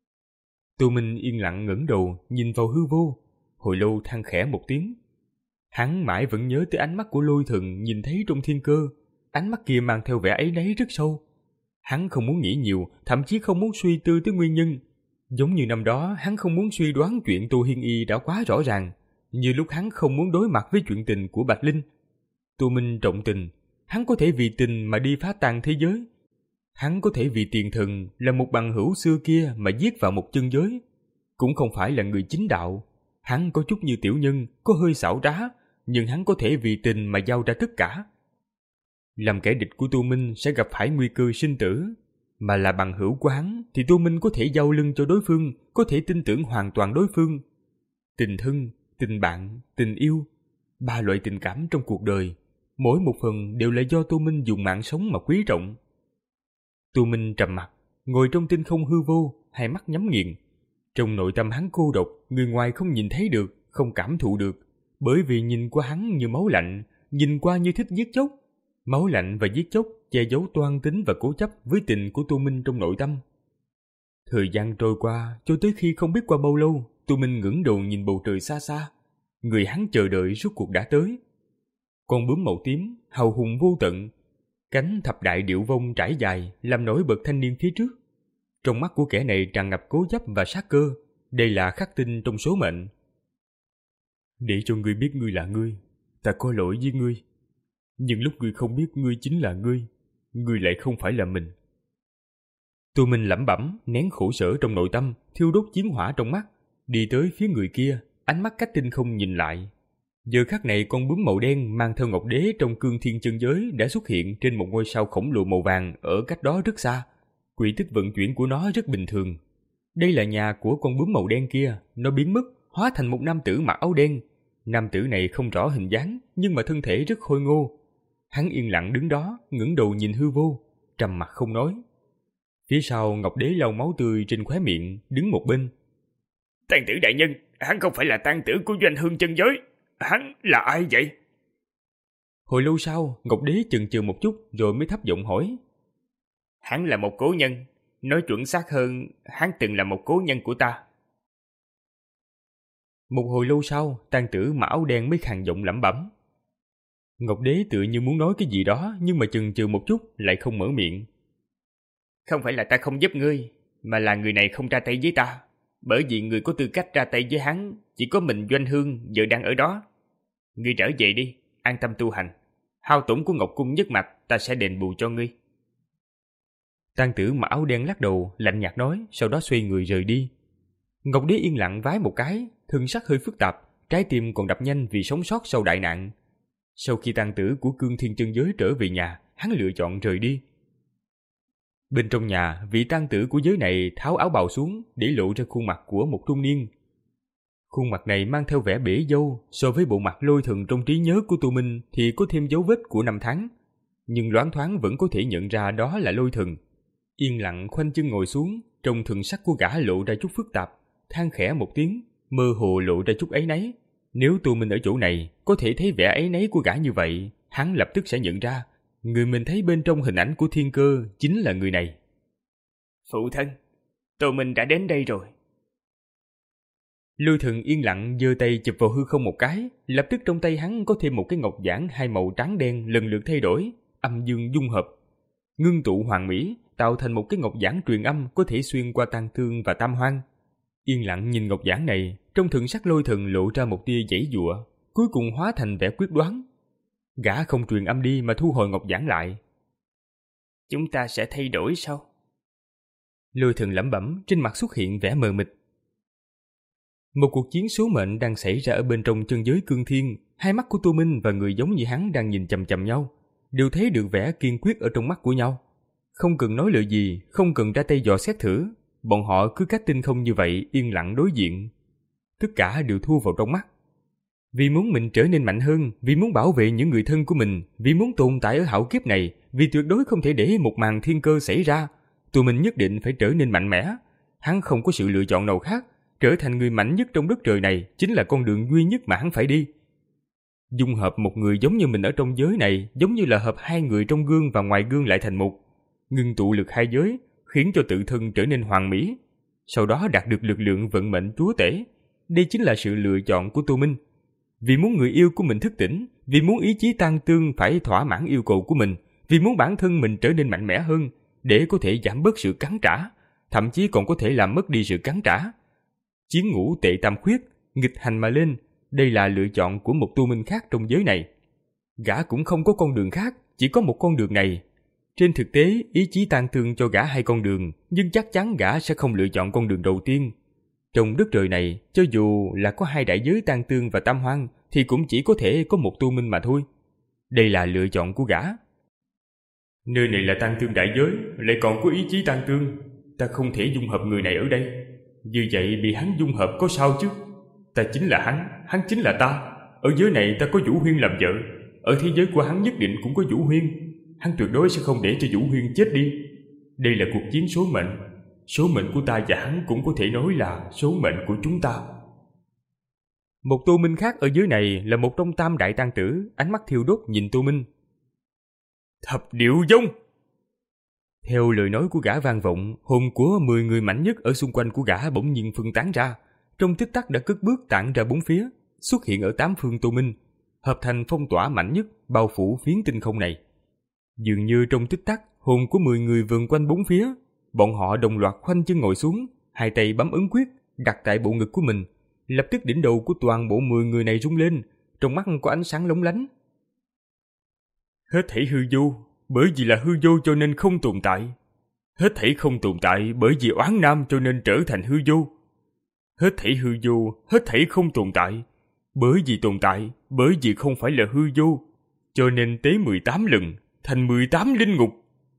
Tô Minh yên lặng ngẩng đầu, nhìn vào hư vô, hồi lâu than khẽ một tiếng. Hắn mãi vẫn nhớ tới ánh mắt của lôi thần nhìn thấy trong thiên cơ, ánh mắt kia mang theo vẻ áy náy rất sâu. Hắn không muốn nghĩ nhiều, thậm chí không muốn suy tư tới nguyên nhân. Giống như năm đó, hắn không muốn suy đoán chuyện Tô Hiên Y đã quá rõ ràng, như lúc hắn không muốn đối mặt với chuyện tình của Bạch Linh. Tô Minh trọng tình, hắn có thể vì tình mà đi phá tan thế giới. Hắn có thể vì tiền thần là một bằng hữu xưa kia mà giết vào một chân giới. Cũng không phải là người chính đạo. Hắn có chút như tiểu nhân, có hơi xảo trá, nhưng hắn có thể vì tình mà giao ra tất cả. Làm kẻ địch của Tô Minh sẽ gặp phải nguy cơ sinh tử, mà là bằng hữu của hắn thì Tô Minh có thể giao lưng cho đối phương, có thể tin tưởng hoàn toàn đối phương. Tình thân, tình bạn, tình yêu, ba loại tình cảm trong cuộc đời, mỗi một phần đều là do Tô Minh dùng mạng sống mà quý trọng. Tô Minh trầm mặc, ngồi trong tinh không hư vô, hai mắt nhắm nghiền. Trong nội tâm hắn cô độc, người ngoài không nhìn thấy được, không cảm thụ được, bởi vì nhìn qua hắn như máu lạnh, nhìn qua như thích giết chóc. Máu lạnh và giết chóc che giấu toan tính và cố chấp với tình của Tô Minh trong nội tâm. Thời gian trôi qua, cho tới khi không biết qua bao lâu, Tô Minh ngẩng đầu nhìn bầu trời xa xa. Người hắn chờ đợi rốt cuộc đã tới. Con bướm màu tím, hào hùng vô tận. Cánh thập đại điệu vông trải dài làm nổi bật thanh niên phía trước. Trong mắt của kẻ này tràn ngập cố chấp và sát cơ. Đây là khắc tinh trong số mệnh. Để cho ngươi biết ngươi là ngươi, ta có lỗi với ngươi. Nhưng lúc ngươi không biết ngươi chính là ngươi, ngươi lại không phải là mình. Tô Minh lẩm bẩm, nén khổ sở trong nội tâm, thiêu đốt chiến hỏa trong mắt, đi tới phía người kia, ánh mắt cách tinh không nhìn lại. Giờ khắc này con bướm màu đen mang theo ngọc đế trong cương thiên chân giới đã xuất hiện trên một ngôi sao khổng lồ màu vàng ở cách đó rất xa. Quỹ tích vận chuyển của nó rất bình thường. Đây là nhà của con bướm màu đen kia, nó biến mất, hóa thành một nam tử mặc áo đen. Nam tử này không rõ hình dáng, nhưng mà thân thể rất khôi ngô. Hắn yên lặng đứng đó, ngẩng đầu nhìn hư vô, trầm mặc không nói. Phía sau ngọc đế lau máu tươi trên khóe miệng, đứng một bên. Tang tử đại nhân, hắn không phải là tang tử của Doanh Hương chân giới. Hắn là ai vậy? Hồi lâu sau, ngọc đế chần chừ một chút rồi mới thấp giọng hỏi. Hắn là một cố nhân, nói chuẩn xác hơn, hắn từng là một cố nhân của ta. Một hồi lâu sau, tang tử mặc áo đen mới khàn giọng lẩm bẩm. Ngọc đế tựa như muốn nói cái gì đó, nhưng mà chần chừ một chút lại không mở miệng. Không phải là ta không giúp ngươi, mà là người này không ra tay với ta. Bởi vì người có tư cách ra tay với hắn chỉ có mình Doanh Hương giờ đang ở đó. Ngươi trở về đi, an tâm tu hành. Hao tổn của Ngọc Cung nhất mạch ta sẽ đền bù cho ngươi. Tang tử mặc áo đen lắc đầu, lạnh nhạt nói, sau đó xoay người rời đi. Ngọc đế yên lặng vái một cái, thân sắc hơi phức tạp, trái tim còn đập nhanh vì sống sót sau đại nạn. Sau khi tang tử của cương thiên chân giới trở về nhà, hắn lựa chọn rời đi. Bên trong nhà, vị tang tử của giới này tháo áo bào xuống để lộ ra khuôn mặt của một trung niên. Khuôn mặt này mang theo vẻ bể dâu, so với bộ mặt lôi thần trong trí nhớ của Tô Minh thì có thêm dấu vết của năm tháng. Nhưng loáng thoáng vẫn có thể nhận ra đó là lôi thần. Yên lặng khoanh chân ngồi xuống, trong thần sắc của gã lộ ra chút phức tạp, than khẽ một tiếng, mơ hồ lộ ra chút áy náy. Nếu Tô Minh ở chỗ này, có thể thấy vẻ áy náy của gã như vậy, hắn lập tức sẽ nhận ra, người mình thấy bên trong hình ảnh của thiên cơ chính là người này. Phụ thân, Tô Minh đã đến đây rồi. Lôi thần yên lặng giơ tay chụp vào hư không một cái, lập tức trong tay hắn có thêm một cái ngọc giản hai màu trắng đen lần lượt thay đổi, âm dương dung hợp, ngưng tụ hoàn mỹ, tạo thành một cái ngọc giản truyền âm có thể xuyên qua tang thương và tam hoang. Yên lặng nhìn ngọc giản này, trong thần sắc lôi thần lộ ra một tia giãy giụa, cuối cùng hóa thành vẻ quyết đoán. Gã không truyền âm đi mà thu hồi ngọc giản lại. Chúng ta sẽ thay đổi sao? Lôi thần lẩm bẩm, trên mặt xuất hiện vẻ mờ mịt. Một cuộc chiến số mệnh đang xảy ra ở bên trong chân giới cương thiên. Hai mắt của Tô Minh và người giống như hắn đang nhìn chằm chằm nhau, đều thấy được vẻ kiên quyết ở trong mắt của nhau. Không cần nói lời gì, không cần ra tay dò xét thử, bọn họ cứ cách tinh không như vậy yên lặng đối diện. Tất cả đều thu vào trong mắt. Vì muốn mình trở nên mạnh hơn, vì muốn bảo vệ những người thân của mình, vì muốn tồn tại ở hạo kiếp này, vì tuyệt đối không thể để một màn thiên cơ xảy ra, Tô Minh nhất định phải trở nên mạnh mẽ. Hắn không có sự lựa chọn nào khác, trở thành người mạnh nhất trong đất trời này chính là con đường duy nhất mà hắn phải đi. Dung hợp một người giống như mình ở trong giới này, giống như là hợp hai người trong gương và ngoài gương lại thành một, ngưng tụ lực hai giới, khiến cho tự thân trở nên hoàn mỹ, sau đó đạt được lực lượng vận mệnh chúa tể. Đây chính là sự lựa chọn của Tô Minh. Vì muốn người yêu của mình thức tỉnh, vì muốn ý chí tăng tương phải thỏa mãn yêu cầu của mình, vì muốn bản thân mình trở nên mạnh mẽ hơn, để có thể giảm bớt sự cắn trả, thậm chí còn có thể làm mất đi sự cắn trả. Chiến ngũ tệ tam khuyết, nghịch hành mà lên, đây là lựa chọn của một Tô Minh khác trong giới này. Gã cũng không có con đường khác, chỉ có một con đường này. Trên thực tế, ý chí tăng tương cho gã hai con đường, nhưng chắc chắn gã sẽ không lựa chọn con đường đầu tiên. Trong đất trời này, cho dù là có hai đại giới tăng tương và tam hoang, thì cũng chỉ có thể có một Tô Minh mà thôi. Đây là lựa chọn của gã. Nơi này là tăng tương đại giới, lại còn có ý chí tăng tương. Ta không thể dung hợp người này ở đây. Như vậy bị hắn dung hợp có sao chứ? Ta chính là hắn, hắn chính là ta. Ở giới này ta có Vũ Huyên làm vợ, ở thế giới của hắn nhất định cũng có Vũ Huyên. Hắn tuyệt đối sẽ không để cho Vũ Huyên chết đi. Đây là cuộc chiến số mệnh. Số mệnh của ta và hắn cũng có thể nói là số mệnh của chúng ta. Một Tô Minh khác ở dưới này là một trong tam đại tăng tử, ánh mắt thiêu đốt nhìn Tô Minh. Thập điệu vong! Theo lời nói của gã vang vọng, hồn của mười người mạnh nhất ở xung quanh của gã bỗng nhiên phân tán ra, trong tích tắc đã cất bước tản ra bốn phía, xuất hiện ở tám phương Tô Minh, hợp thành phong tỏa mạnh nhất bao phủ phiến tinh không này. Dường như trong tích tắc, hồn của mười người vần quanh bốn phía, bọn họ đồng loạt khoanh chân ngồi xuống, hai tay bấm ấn quyết, đặt tại bộ ngực của mình. Lập tức đỉnh đầu của toàn bộ mười người này rung lên, trong mắt có ánh sáng lóng lánh. Hết thảy hư vô, bởi vì là hư vô cho nên không tồn tại. Hết thảy không tồn tại bởi vì oán nam cho nên trở thành hư vô. Hết thảy hư vô, hết thảy không tồn tại, bởi vì tồn tại, bởi vì không phải là hư vô, cho nên tế mười tám lần, thành mười tám linh ngục.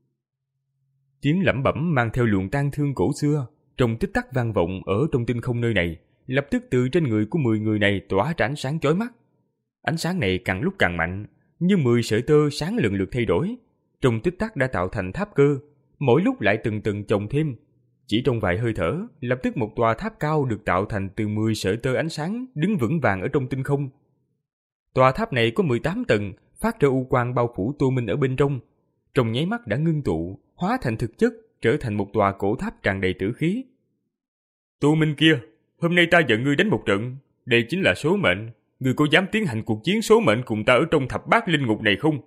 Tiếng lẩm bẩm mang theo luồng tang thương cổ xưa, trong tích tắc vang vọng ở trong tinh không nơi này, lập tức từ trên người của mười người này tỏa ra ánh sáng chói mắt. Ánh sáng này càng lúc càng mạnh, như mười sợi tơ sáng lần lượt thay đổi, trong tích tắc đã tạo thành tháp cơ, mỗi lúc lại từng từng chồng thêm. Chỉ trong vài hơi thở, lập tức một tòa tháp cao được tạo thành từ mười sợi tơ ánh sáng đứng vững vàng ở trong tinh không. Tòa tháp này có mười tám tầng, phát ra u quang bao phủ Tô Minh ở bên trong, trong nháy mắt đã ngưng tụ, hóa thành thực chất, trở thành một tòa cổ tháp tràn đầy tử khí. Tô Minh kia, hôm nay ta dẫn ngươi đánh một trận, đây chính là số mệnh, ngươi có dám tiến hành cuộc chiến số mệnh cùng ta ở trong thập bát linh ngục này không?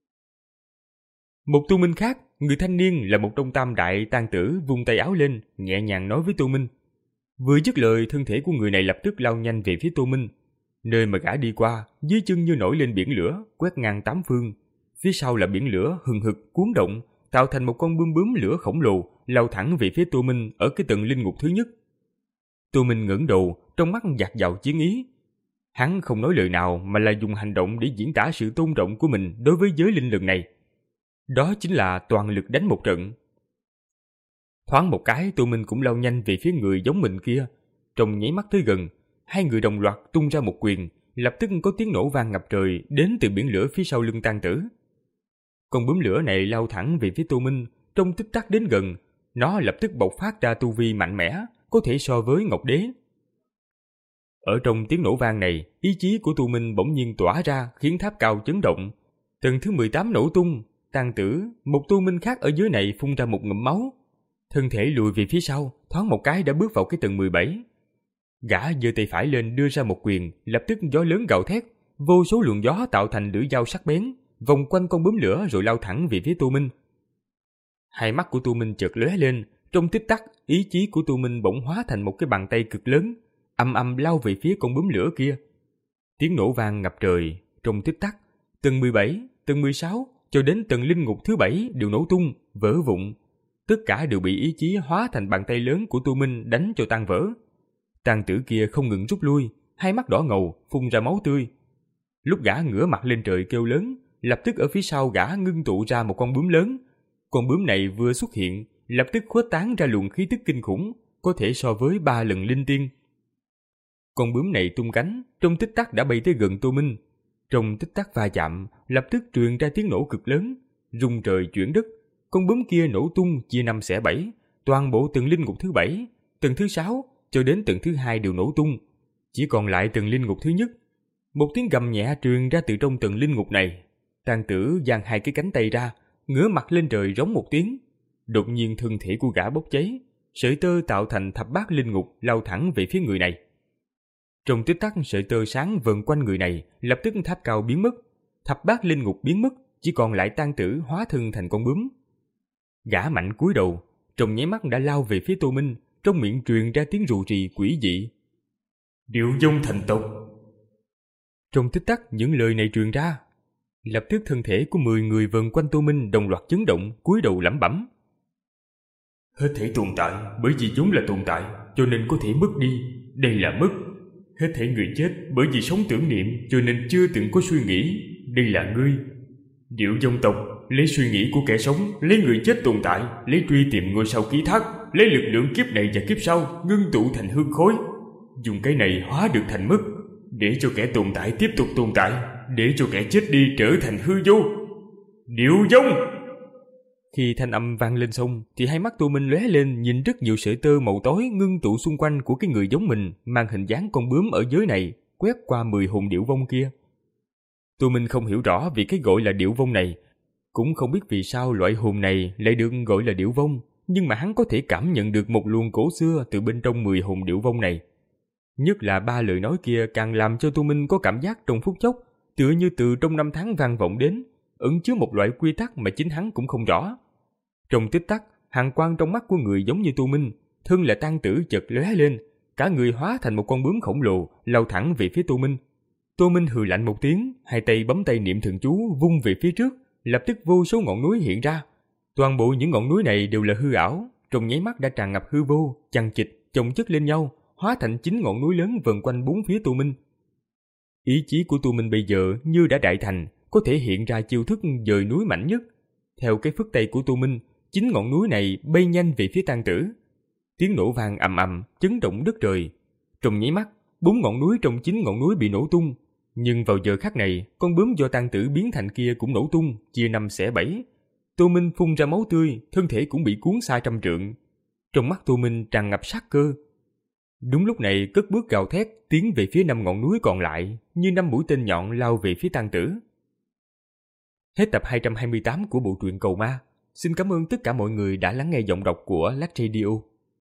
Một Tô Minh khác, người thanh niên là một trong tam đại tang tử, vung tay áo lên, nhẹ nhàng nói với Tô Minh. Vừa dứt lời, thân thể của người này lập tức lao nhanh về phía Tô Minh. Nơi mà gã đi qua, dưới chân như nổi lên biển lửa, quét ngang tám phương. Phía sau là biển lửa hừng hực cuốn động, tạo thành một con bướm bướm lửa khổng lồ, lao thẳng về phía Tô Minh ở cái tầng linh ngục thứ nhất. Tô Minh ngẩng đầu, trong mắt dạt dào chiến ý. Hắn không nói lời nào mà là dùng hành động để diễn tả sự tôn trọng của mình đối với giới linh lần này. Đó chính là toàn lực đánh một trận. Thoáng một cái, Tô Minh cũng lao nhanh về phía người giống mình kia. Trong nháy mắt tới gần, hai người đồng loạt tung ra một quyền, lập tức có tiếng nổ vang ngập trời đến từ biển lửa phía sau lưng tang tử. Con bướm lửa này lao thẳng về phía Tô Minh, trong tích tắc đến gần, nó lập tức bộc phát ra tu vi mạnh mẽ, có thể so với Ngọc Đế. Ở trong tiếng nổ vang này, ý chí của Tô Minh bỗng nhiên tỏa ra, khiến tháp cao chấn động. Tầng thứ mười tám nổ tung, tang tử, một Tô Minh khác ở dưới này phun ra một ngụm máu. Thân thể lùi về phía sau, thoáng một cái đã bước vào cái tầng mười bảy. Gã giơ tay phải lên đưa ra một quyền, lập tức gió lớn gào thét, vô số luồng gió tạo thành lưỡi dao sắc bén, vòng quanh con bướm lửa rồi lao thẳng về phía Tô Minh. Hai mắt của Tô Minh chợt lóe lên, trong tích tắc, ý chí của Tô Minh bỗng hóa thành một cái bàn tay cực lớn, ầm ầm lao về phía con bướm lửa kia. Tiếng nổ vang ngập trời, trong tích tắc, tầng mười bảy, tầng mười sáu cho đến tầng linh ngục thứ bảy đều nổ tung, vỡ vụn. Tất cả đều bị ý chí hóa thành bàn tay lớn của Tô Minh đánh cho tan vỡ. Tang tử kia không ngừng rút lui, hai mắt đỏ ngầu, phun ra máu tươi. Lúc gã ngửa mặt lên trời kêu lớn, lập tức ở phía sau gã ngưng tụ ra một con bướm lớn. Con bướm này vừa xuất hiện, lập tức khuếch tán ra luồng khí tức kinh khủng, có thể so với ba lần linh tiên. Con bướm này tung cánh, trong tích tắc đã bay tới gần Tô Minh. Trong tích tắc va chạm, lập tức truyền ra tiếng nổ cực lớn, rung trời chuyển đất. Con bướm kia nổ tung chia năm xẻ bảy, toàn bộ tầng linh ngục thứ bảy, tầng thứ sáu cho đến tầng thứ hai đều nổ tung, chỉ còn lại tầng linh ngục thứ nhất. Một tiếng gầm nhẹ truyền ra từ trong tầng linh ngục này. Tang tử giang hai cái cánh tay ra, ngửa mặt lên trời rống một tiếng. Đột nhiên thân thể của gã bốc cháy, sợi tơ tạo thành thập bát linh ngục lao thẳng về phía người này. Trong tích tắc, sợi tơ sáng vần quanh người này, lập tức tháp cao biến mất, thập bát linh ngục biến mất, chỉ còn lại tang tử hóa thân thành con bướm. Gã mạnh cúi đầu, trong nháy mắt đã lao về phía Tô Minh, trong miệng truyền ra tiếng rù rì quỷ dị. Điệu vong thành tộc. Trong tích tắc những lời này truyền ra, lập tức thân thể của mười người vần quanh Tô Minh đồng loạt chấn động, cúi đầu lẩm bẩm. Hết thể tồn tại bởi vì vốn là tồn tại, cho nên có thể mất đi, đây là mất. Hết thể người chết bởi vì sống tưởng niệm, cho nên chưa từng có suy nghĩ, đây là ngươi. Điệu vong tộc lấy suy nghĩ của kẻ sống, lấy người chết tồn tại, lấy truy tìm ngôi sao ký thác, lấy lực lượng kiếp này và kiếp sau ngưng tụ thành hương khối, dùng cái này hóa được thành mất, để cho kẻ tồn tại tiếp tục tồn tại, để cho kẻ chết đi trở thành hư vô. Điệu vong. Khi thanh âm vang lên xong, thì hai mắt Tô Minh lóe lên, nhìn rất nhiều sợi tơ màu tối ngưng tụ xung quanh của cái người giống mình, mang hình dáng con bướm ở giới này, quét qua mười hồn điệu vong kia. Tô Minh không hiểu rõ vì cái gọi là điệu vong này, cũng không biết vì sao loại hồn này lại được gọi là điệu vong, nhưng mà hắn có thể cảm nhận được một luồng cổ xưa từ bên trong mười hồn điệu vong này. Nhất là ba lời nói kia càng làm cho Tô Minh có cảm giác trong phút chốc, tựa như từ trong năm tháng vang vọng đến, ẩn chứa một loại quy tắc mà chính hắn cũng không rõ. Trong tích tắc, hàn quang trong mắt của người giống như Tu Minh, thân là tang tử chợt lóe lên, cả người hóa thành một con bướm khổng lồ, lao thẳng về phía Tu Minh. Tu Minh hừ lạnh một tiếng, hai tay bấm tay niệm thần chú vung về phía trước, lập tức vô số ngọn núi hiện ra. Toàn bộ những ngọn núi này đều là hư ảo, trong nháy mắt đã tràn ngập hư vô, chằng chịt chồng chất lên nhau, hóa thành chín ngọn núi lớn vần quanh bốn phía Tu Minh. Ý chí của Tu Minh bây giờ như đã đại thành, có thể hiện ra chiêu thức dời núi mạnh nhất. Theo cái phất tay của Tu Minh, chín ngọn núi này bay nhanh về phía tang tử. Tiếng nổ vang ầm ầm, chấn động đất trời. Trong nháy mắt, bốn ngọn núi trong chín ngọn núi bị nổ tung. Nhưng vào giờ khắc này, con bướm do tang tử biến thành kia cũng nổ tung, chia năm xẻ bảy. Tu Minh phun ra máu tươi, thân thể cũng bị cuốn xa trăm trượng. Trong mắt Tu Minh tràn ngập sát cơ. Đúng lúc này, cất bước gào thét tiến về phía năm ngọn núi còn lại, như năm mũi tên nhọn lao về phía tang tử. Hết tập hai trăm hai mươi tám của bộ truyện Cầu Ma. Xin cảm ơn tất cả mọi người đã lắng nghe giọng đọc của Lách Radio.